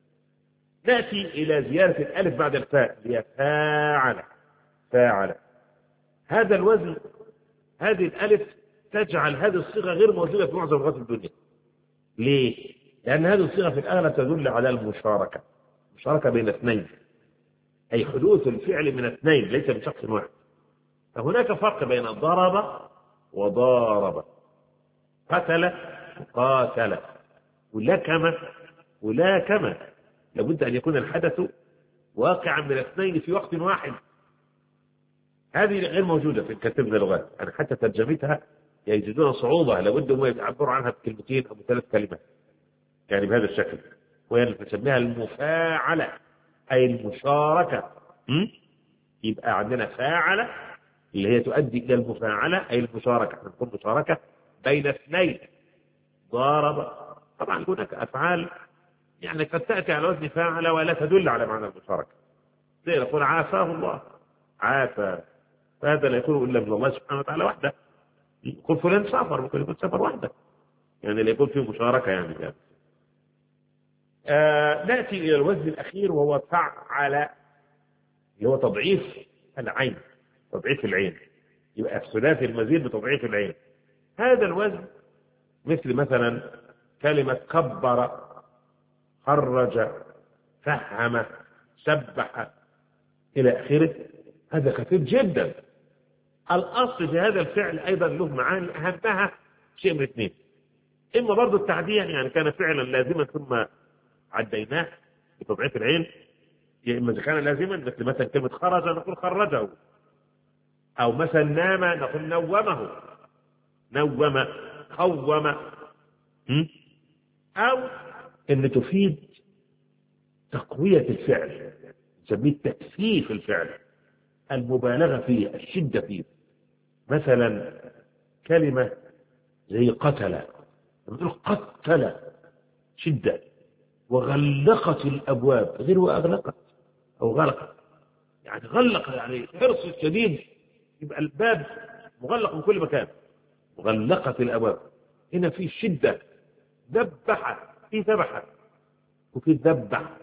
نأتي إلى زيارة الألف بعد الفاء، هي فاعل. فاعل هذا الوزن، هذه الألف تجعل هذه الصيغة غير موجودة في معظم لغات الدنيا. ليه؟ لأن هذه الصيغة في الأغلب تدل على المشاركة، مشاركة بين اثنين، أي حدوث الفعل من اثنين ليس من شخص واحد. فهناك فرق بين ضرب وضارب، قتل وقاتل، ولكم ولاكم. لابد أن يكون الحدث واقعا من اثنين في وقت واحد. هذه غير موجودة في كثير من اللغات، يعني حتى ترجمتها يجدون صعوبة، لابد هم يعبروا عنها بكلمتين أو بثلاث كلمات، يعني بهذا الشكل. ونسميها المفاعلة أي المشاركة. يبقى عندنا فاعلة اللي هي تؤدي إلى المفاعلة أي المشاركة، تكون مشاركة بين اثنين. ضارب، طبعا هناك أفعال يعني قد تأتي على وزن فاعلة ولا تدل على معنى المشاركة، زي نقول عافاه الله، عافى، فهذا لا يكون إلا من الله سبحانه وتعالى وحده. يقول فلان سافر، ممكن يكون سافر وحده، يعني لا يكون فيه مشاركة يعني. نأتي إلى الوزن الأخير وهو فعل، اللي هو تضعيف العين، تضعيف العين. يبقى الثلاثي المزيد بتضعيف العين. هذا الوزن مثلا كلمة كبر، خرج، فهم، سبح إلى آخره. هذا كثير جدا. الأصل في هذا الفعل أيضا له معاني، أهمها شيء من اثنين: إما برضو التعدية، يعني كان فعلا لازما ثم عديناه بتضعيف العين، يا إما إذا كان لازما مثل كلمة خرج نقول خرجه، أو مثلا نام نقول نومه، نوم، قوم، أو إن تفيد تقوية الفعل، نسميه تكثيف الفعل، المبالغة فيه، الشدة فيه. مثلا كلمة زي قتل، نقول قتل شدة، وغلقت الأبواب، غير وأغلقت أو غلقت، يعني غلق يعني حرص شديد، يبقى الباب مغلق من كل مكان. وغلقت الأبواب، هنا في شدة. ذبح، في ذبح وفي ذبح،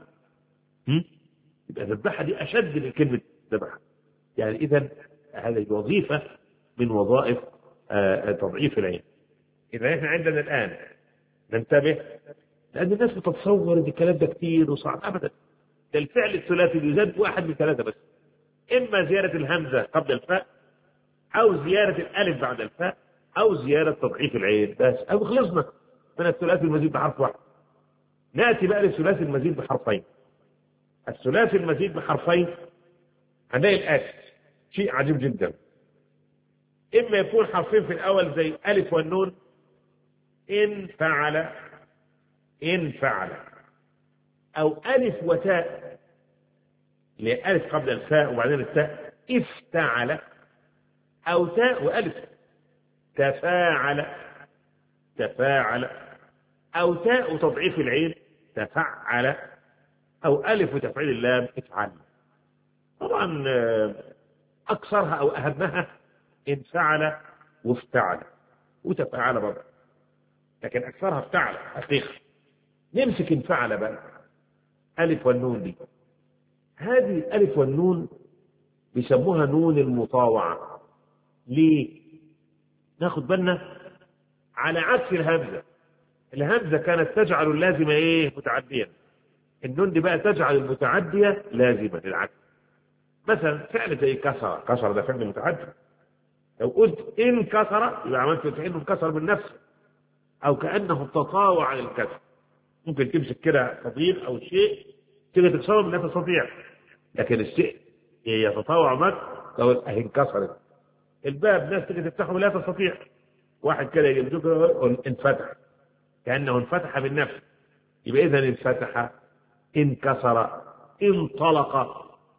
يبقى ذبح دي أشد من كلمة ذبح. يعني إذا هذه وظيفة من وظائف تضعيف العين. إذا إحنا عندنا الآن ننتبه، لأن الناس بتتصور إن الكلام ده كتير وصعب. أبدا، ده الفعل الثلاثي بيزاد واحد من ثلاثة بس: إما زيارة الهمزة قبل الفاء، أو زيارة الألف بعد الفاء، أو زيارة تضعيف العين بس، أو خلصنا من الثلاثي المزيد بحرف واحد. نأتي بقى للثلاثي المزيد بحرفين. الثلاثي المزيد بحرفين هنلاقي الآتي شيء عجيب جدا: إما يكون حرفين في الأول زي ألف والنون، إن فعل، إن فعل، أو ألف وتاء، لألف قبل الفاء وبعدين التاء، افتعل، أو تاء وألف، تفاعل، تفاعل، أو تاء وتضعيف العين، تفعل، أو ألف وتفعيل اللام، افعل. طبعا أكثرها أو أهمها إن فعل وافتعل وتفاعل برضه، لكن أكثرها افتعل حقيقة. نمسك إن فعل بقى، ألف والنون دي، هذه الألف والنون بيسموها نون المطاوعة. ليه؟ ناخد بالنا على عكس الهمزة. الهمزة كانت تجعل اللازمة إيه؟ متعديا. النون دي بقى تجعل المتعدية لازمة للعكس. مثلا فعل زي كسر، كسر ده فعل متعدي. لو قلت إن كسر يبقى عملت كأنه انكسر من نفسه، أو كأنه تطاوع عن الكسر. ممكن تمسك كده صديق أو شيء تيجي تكسره من لا تستطيع، لكن الشيء يتطاوع معك لو انكسرت. الباب ناس تيجي تفتحه لا تستطيع، واحد كده يمسكه انفتح، كأنه انفتح من نفسه. يبقى إذا انفتح، انكسر، انطلق،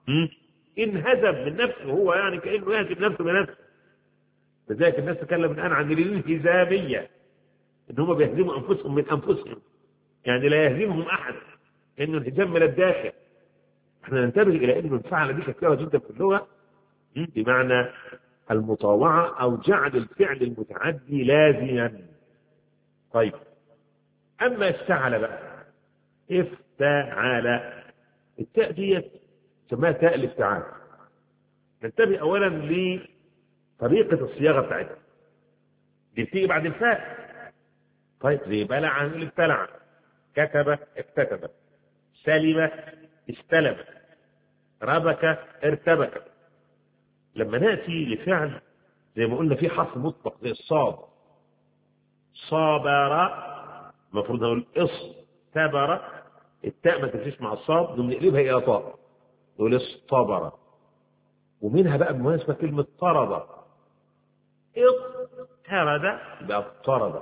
انهزم من نفسه، هو يعني كأنه يهزم نفسه بنفسه. لذلك الناس تتكلم الآن عن الانهزامية، إن هم بيهزموا أنفسهم من أنفسهم، يعني لا يهزمهم أحد، إنه انهزام من الداخل. احنا ننتبه إلى إنه الفعل دي كثيرة جدا في اللغة بمعنى المطاوعة أو جعل الفعل المتعدي لازما. طيب، أما افتعل بقى، افتعل، التاء ديت سماها تاء الافتعال. ننتبه أولا طريقة الصياغة بتاعتها دي بتيجي بعد الفاء. طيب زي بلع نقول ابتلع، كتب اكتتب، سلم استلم، ربك ارتبك. لما نأتي لفعل زي ما قلنا في حرف مطلق زي الصاد، صابر، المفروض نقول اصطبر، التاء ما تمشيش مع الصاد، نقلبها الى طاء نقول اصطبر. ومنها بقى بمناسبة كلمة طرد، اضطرد يبقى اضطرد.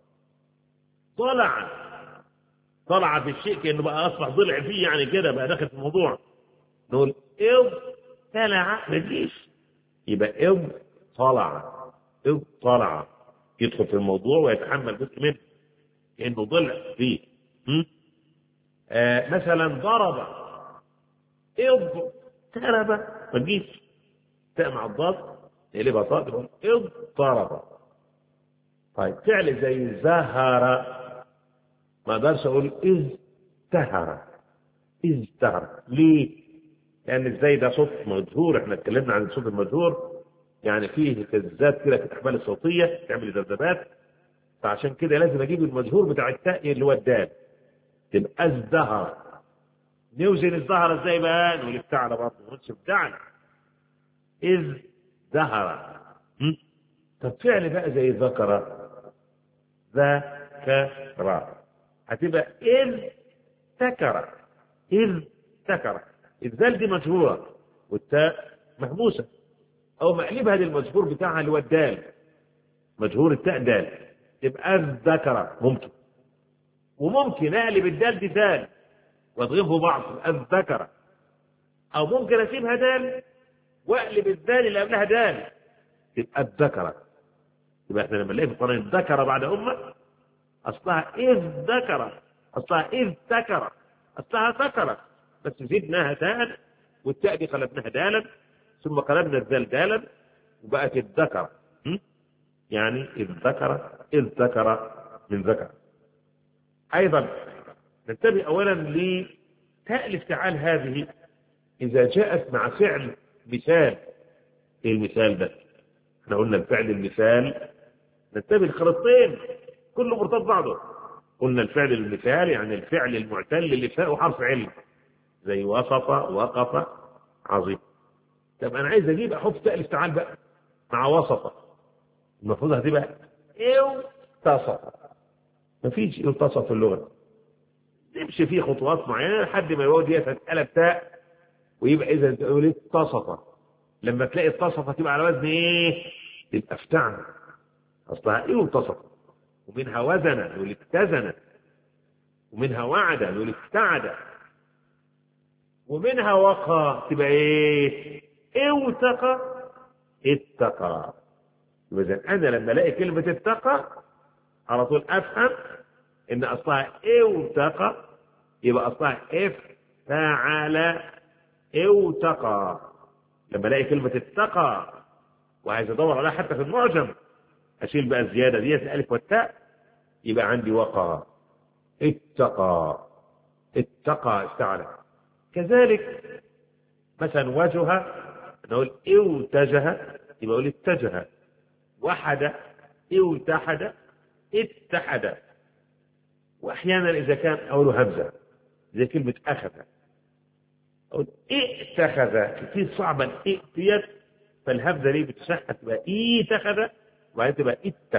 طلع في الشيء كأنه بقى أصبح ضلع فيه يعني كده بقى داخل في الموضوع، نقول اضطلع ما تجيش، يبقى اضطلع يدخل في الموضوع ويتحمل جزء منه كأنه ضلع فيه. مثلا ضرب، اضطرب ما تجيش، تاء مع الضاد يقلبها طاء تقول اضطرب. طيب فعل زي زهر ما اقدرش اقول ازدهر. ليه؟ لان ازاي ده صوت مجهور، احنا اتكلمنا عن الصوت المجهور يعني فيه كذات كده في الاحبال الصوتيه تعمل ذبذبات، فعشان كده لازم اجيب المجهور بتاع التاء اللي هو الدال تبقى ازدهر. نوزن الزهر ازاي بقى؟ نقول افتعل برضه نقولش ابتعل، ازدهر. طب فعل بقى زي ذكر هتبقى إذ تكر. الذال دي مجهورة والتاء مهموسة، أو مقلبها للمجهور بتاعها اللي هو الدال، مجهور التاء دال، تبقى الذكر ممكن. وممكن أقلب الدال دي دال واضغمه بعض الذكر، أو ممكن أسيبها دال وأقلب الدال اللي قبلها دال تبقى الذكر. يبقى احنا لما نلاقي في القرآن الذكر بعد أمة أصلها إذ ذكر، أصلها إذ تكر، أصلها ذكر، بس زدناها تاء والتاء دي قلبناها دالا ثم قلبنا الذال دالا وبقت الذكر. يعني إذ ذكر من ذكر. أيضا ننتبه أولا لتاء الافتعال هذه إذا جاءت مع فعل مثال. إيه المثال ده؟ احنا قلنا الفعل المثال ننتبه الخريطتين كله مرتبط بعضه. قلنا الفعل المثال يعني الفعل المعتل اللي فاءه حرف علم زي وصف وقف عظيم. طب انا عايز اجيب احط تاء الافتعال بقى مع وصف، المفروض هتبقى اتصف. مفيش اتصف في اللغه، نمشي فيه خطوات معينه لحد ما يقعد يتقلب تاء ويبقى اذا تقول اتصف. لما تلاقي اتصف تبقى على وزن ايه؟ تبقى افتعل، اصلها اتصف. ومنها وزن يقول اتزن، ومنها وعد يقول افتعد، ومنها وقى تبقى ايه؟ اوتقى اتقى. اذا انا لما الاقي كلمه اتقى على طول افهم ان اصلها اوتقى، يبقى اصلها افتعل اوتقى. لما الاقي كلمه اتقى وعايز ادور عليها حتى في المعجم اشيل بقى الزياده ديت الالف والتاء يبقى عندي وقى اتقى استعلى. كذلك مثلا وجه نقول اوتجه يبقى اقول اتجه. وحد اوتحد اتحد. واحيانا اذا كان اوله همزه زي كلمه اخذ اقول اتخذ، كتير صعبه الائتيت فالهمزه دي بتشحت تبقى اتخذ وبعدين تبقى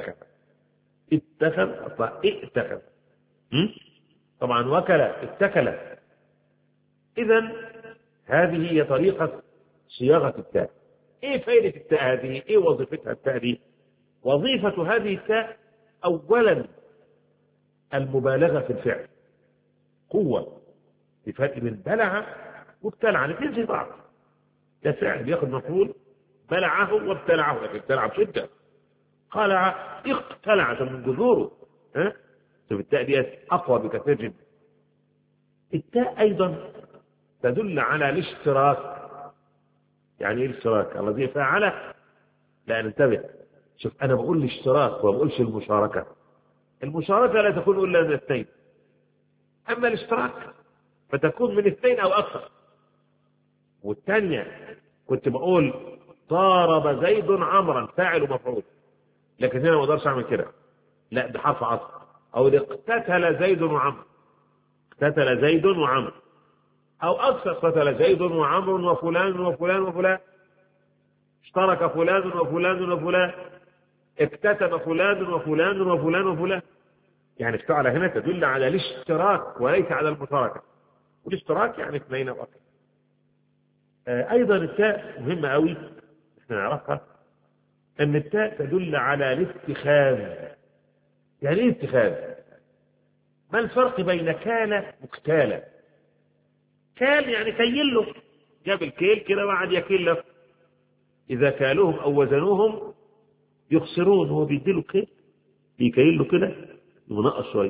اتخذ اصلا اتخذ. طبعا وكل اتكل. اذا هذه هي طريقه صياغه التاء. ايه فائده التاء هذه؟ ايه وظيفتها التاء دي؟ وظيفه هذه التاء اولا المبالغه في الفعل، قوه. في فرق بين بلع وابتلع، الاثنين زي بعض، ده فعل بياخد مفعول بلعه وابتلعه، لكن ابتلع بشده. قلع اقتلع من جذوره، فالتاء دي اقوى بكثير جدا. التاء ايضا تدل على الاشتراك. يعني ايه الاشتراك؟ الذي فعله، لا ننتبه، شوف انا بقول الاشتراك وما بقولش المشاركه. المشاركه لا تكون الا من اثنين، اما الاشتراك فتكون من اثنين او اكثر. والثانيه كنت بقول ضارب زيد عمرا فاعل ومفعول، لكن هنا ما اقدرش اعمل كده، لا بحرف عطف. او اقتتل زيد وعمرو، اقتتل زيد وعمرو، او اكثر اقتتل زيد وعمرو وفلان وفلان وفلان، اشترك فلان وفلان وفلان، اكتتب فلان وفلان وفلان وفلان. يعني افتعل هنا تدل على الاشتراك وليس على المشاركه، والاشتراك يعني اثنين او اكثر. ايضا التاء مهمه قوي احنا نعرفها، ان التاء تدل على الاتخاذ. يعني ايه اتخاذ؟ ما الفرق بين كال وكتالة؟ كال يعني كيل له، جاب الكيل كده وقعد يكيل له. اذا كالوهم او وزنوهم يخسرون، هو بيديله كيل بيكيل له كده ينقص شويه.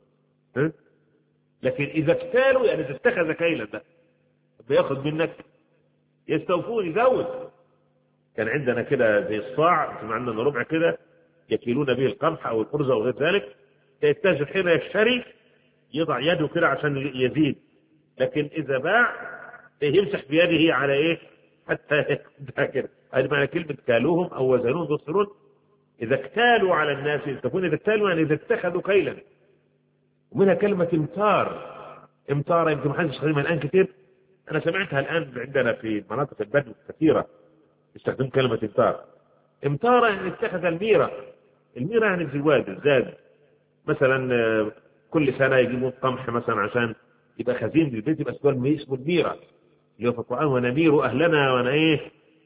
لكن اذا اكتالوا يعني اذا اتخذ كيلا، ده بياخد منك يستوفون يزود. كان عندنا كده زي الصاع، كان عندنا ربع كده يكيلون به القمح او الارز او غير ذلك، التاجر حين يشتري يضع يده كده عشان يزيد، لكن اذا باع يمسح بيده على ايه حتى ياخدها كده. هذه معنى كلمه كالوهم او وزنوهم يخسرون. اذا اكتالوا على الناس يستوفون، اذا اكتالوا يعني اذا اتخذوا كيلا. ومنها كلمه امتار. امتار يمكن ما حدش يستخدمها الان كثير، انا سمعتها الان عندنا في مناطق البدو كثيره يستخدم كلمه امتار. امتار يعني اتخذ الميره. الميره يعني الزواد الزاد، مثلا كل سنه يجيبوا قمح مثلا عشان يبقى خزين للبيت، يبقى اسمه الميره اللي هو في القران ونمير اهلنا وانا ايه.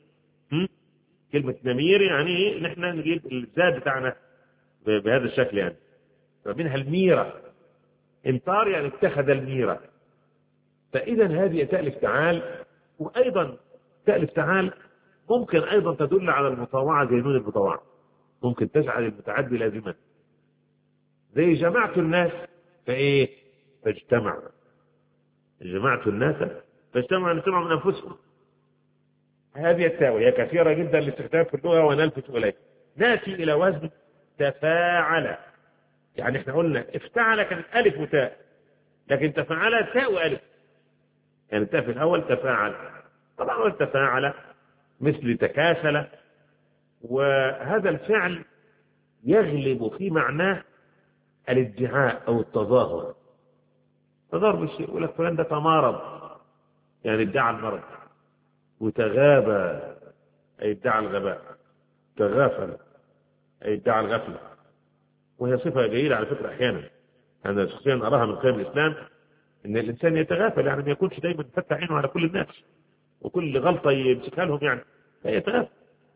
كلمه نمير يعني ايه؟ نحن نجيب الزاد بتاعنا بهذا الشكل يعني، فمنها الميره. امتار يعني اتخذ الميره. فاذا هذه تاء الافتعال. وايضا تاء الافتعال ممكن ايضا تدل على المطاوعه زي نون المطاوعه، ممكن تجعل المتعدي لازما، زي جمعت الناس فايه فاجتمع. جمعت الناس فاجتمعوا ان اجتمعوا من انفسهم. هذه التاء وهي كثيره جدا الاستخدام في اللغه ونلفت اليه. ناتي الى وزن تفاعل. يعني احنا قلنا افتعل كانت الف وتاء، لكن تفاعل تاء والف. يعني التاء في الاول تفاعل، طبعا تفاعل مثل تكاسل. وهذا الفعل يغلب في معناه الادعاء او التظاهر. تظاهر بالشيء، يقول لك فلان ده تمارض يعني ادعى المرض، وتغابى اي ادعى الغباء، تغافل اي ادعى الغفله. وهي صفه جيده على فكره احيانا، انا شخصيا اراها من قيم الاسلام، ان الانسان يتغافل، يعني ما يكونش دايما فتح عينه على كل الناس وكل غلطه يمسكها لهم، يعني فيتغافل.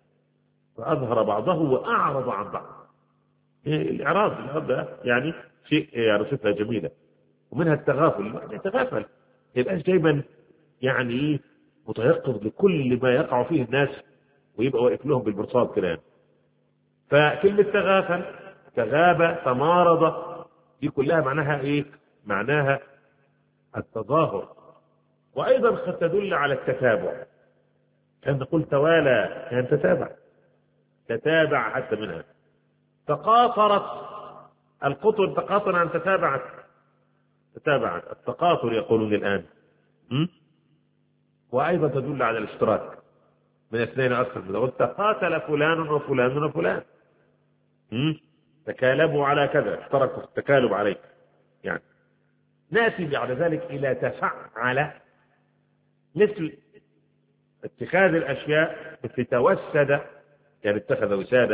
فاظهر بعضه واعرض عن بعض. الاعراض ده يعني شيء يعني صفه جميله. ومنها التغافل، يعني يتغافل ما يبقاش دايما يعني ايه متيقظ لكل ما يقع فيه الناس ويبقى واقف لهم بالمرصاد كده. فكلمه تغافل، تغاب، تمارض، دي كلها معناها ايه؟ معناها التظاهر. وايضا قد تدل على التتابع، كان نقول توالى يعني تتابع حتى منها. تقاطرت القطر، تقاطر عن تتابعت، التقاطر يقولون الآن. وأيضا تدل على الاشتراك من اثنين أكثر، لو قلت تقاتل فلان وفلان وفلان، تكالبوا على كذا، اشتركوا في التكالب عليه يعني. نأتي بعد ذلك إلى تفعل، مثل اتخاذ الأشياء، مثل توسد يعني اتخذ وسادة.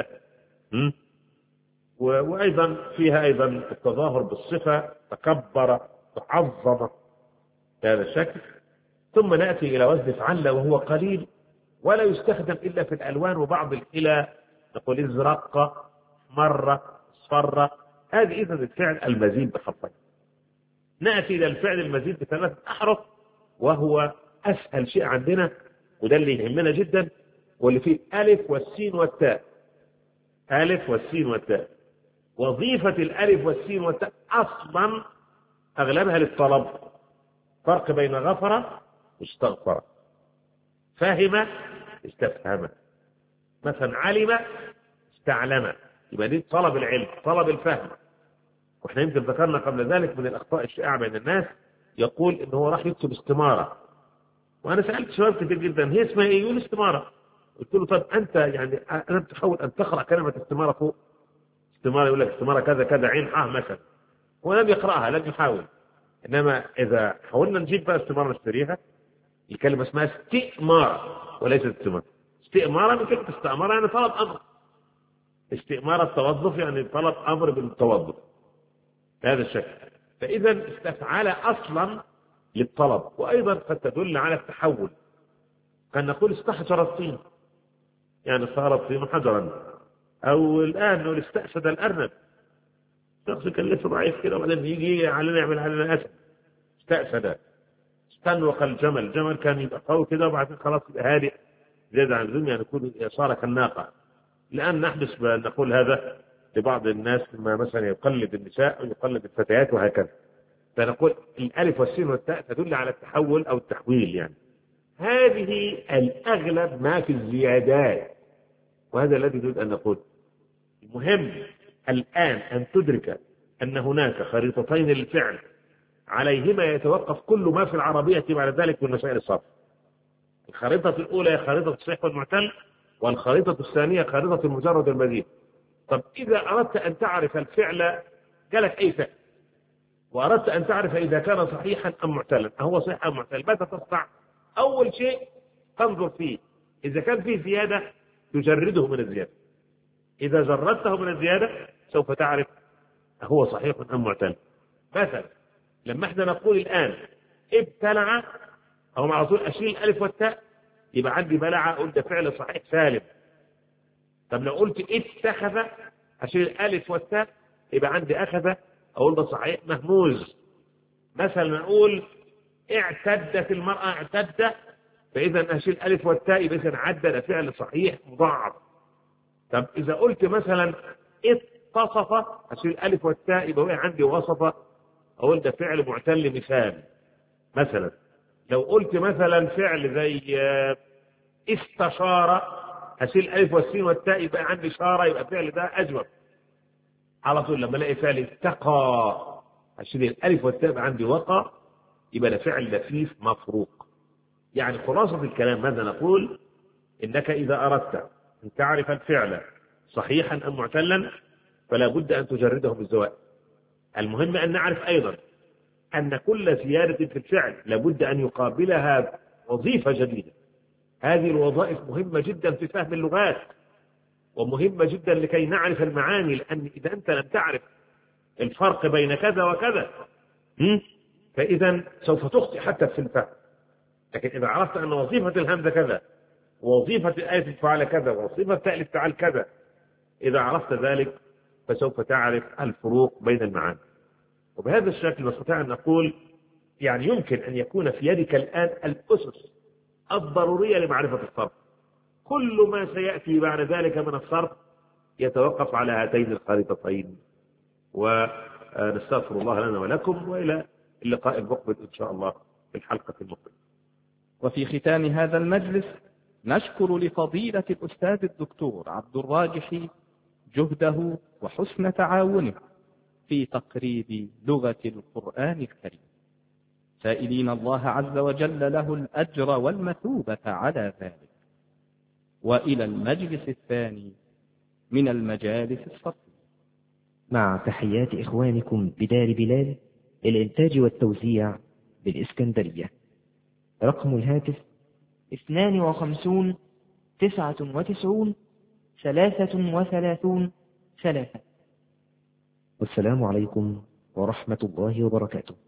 وأيضا فيها أيضا التظاهر بالصفة، تكبر، تعظم بهذا الشكل. ثم نأتي إلى وزن فعل وهو قليل ولا يستخدم إلا في الألوان وبعض الإلى، نقول ازرق، مرة، صفر. هذه إذن الفعل المزيد بخطين. نأتي إلى الفعل المزيد بثلاثة أحرف، وهو أسهل شيء عندنا وده اللي يهمنا جدا، واللي فيه الألف والسين والتاء. ألف والسين والتاء. وظيفة الألف والسين والتاء أصلا أغلبها للطلب. فرق بين غفر واستغفر، فهم استفهم، مثلا علم استعلم، يبقى دي طلب العلم، طلب الفهم. واحنا يمكن ذكرنا قبل ذلك من الأخطاء الشائعة بين الناس، يقول إن هو راح يكتب استمارة، وأنا سألت شباب كتير جدا هي اسمها إيه؟ يقول استمارة. قلت له طب أنت يعني أنا بتحاول أن تقرأ كلمة استمارة فوق، استمارة يقول لك استمارة كذا كذا عين مثلا، هو لم يقرأها، لم يحاول. إنما إذا حاولنا نجيب بقى استمارة نشتريها، الكلمة اسمها استئمارة وليست استمارة. استئمارة من كلمة استأمارة يعني طلب أمر، استئمارة التوظف يعني طلب أمر بالتوظف بهذا الشكل. فإذا استفعال أصلا للطلب، وأيضا قد تدل على التحول. كان نقول استحجر الطين يعني صار الطين حجرا، أو الآن نقول استأسد الأرنب، شخص كان لسه ضعيف كده وبعدين يجي علينا يعمل علينا أسد، استأسد. استنوق الجمل، الجمل كان يبقى قوي كده وبعدين خلاص هادئ زيادة عن اللزوم يعني يكون صار كالناقة. الآن نحدث بأن نقول هذا لبعض الناس ما مثلا يقلد النساء ويقلد الفتيات وهكذا، فنقول الألف والسين والتاء تدل على التحول أو التحويل يعني. هذه الأغلب ما في الزيادات، وهذا الذي نريد أن نقول. المهم الآن أن تدرك أن هناك خريطتين للفعل عليهما يتوقف كل ما في العربية بعد ذلك من مسائل الصرف. الخريطة الأولى هي خريطة الصحيح والمعتل، والخريطة الثانية خريطة المجرد والبديل. طب إذا أردت أن تعرف الفعل جالك أي فعل، وأردت أن تعرف إذا كان صحيحا أم معتلا، أهو صحيح أم معتل، ماذا تصنع؟ أول شيء تنظر فيه، إذا كان فيه زيادة تجرده من الزيادة، إذا جردته من الزيادة سوف تعرف هو صحيح أم معتل. مثلا لما احنا نقول الآن ابتلع، أو على طول أشيل الألف والتاء يبقى عندي بلع، أقول ده فعل صحيح سالم. طب لو قلت اتخذ أشيل الألف والتاء يبقى عندي أخذ، أقول ده صحيح مهموز. مثلا أقول اعتدت المرأة اعتد، فإذا أشيل الألف والتاء يبقى إذا عدد فعل صحيح مضاعف. طب إذا قلت مثلا اتصف أشيل الألف والتاء يبقى عندي وصف، أقول ده فعل معتل مثال. مثلا لو قلت مثلا فعل زي استشار أشيل الألف والسين والتاء يبقى عندي شارة، يبقى فعل ده أجمل. على طول لما الاقي فعل اتقى أشيل الألف والتاء يبقى عندي وقى، يبقى ده فعل لفيف مفروق. يعني خلاصة الكلام ماذا نقول؟ إنك إذا أردت أن تعرف الفعل صحيحا أم معتلا فلا بد أن تجرده بالزوائد. المهم أن نعرف أيضا أن كل زيادة في الفعل لابد أن يقابلها وظيفة جديدة. هذه الوظائف مهمة جدا في فهم اللغات، ومهمة جدا لكي نعرف المعاني، لأن إذا أنت لم تعرف الفرق بين كذا وكذا فإذا سوف تخطئ حتى في الفهم. لكن إذا عرفت أن وظيفة الهمزة كذا، ووظيفة الآية الفعل كذا، ووظيفة تاء الفعل كذا، إذا عرفت ذلك فسوف تعرف الفروق بين المعاني. وبهذا الشكل نستطيع أن نقول يعني يمكن أن يكون في يدك الآن الأسس الضرورية لمعرفة الصرف. كل ما سيأتي بعد ذلك من الصرف يتوقف على هاتين الخريطتين. ونستغفر الله لنا ولكم، وإلى اللقاء المقبل إن شاء الله في الحلقة المقبلة. وفي ختام هذا المجلس نشكر لفضيلة الأستاذ الدكتور عبد الراجح جهده وحسن تعاونه في تقريب لغة القرآن الكريم، سائلين الله عز وجل له الأجر والمثوبة على ذلك. وإلى المجلس الثاني من المجالس الصرفية، مع تحيات إخوانكم بدار بلال للإنتاج والتوزيع بالإسكندرية. رقم الهاتف 52 99 33 3. والسلام عليكم ورحمة الله وبركاته.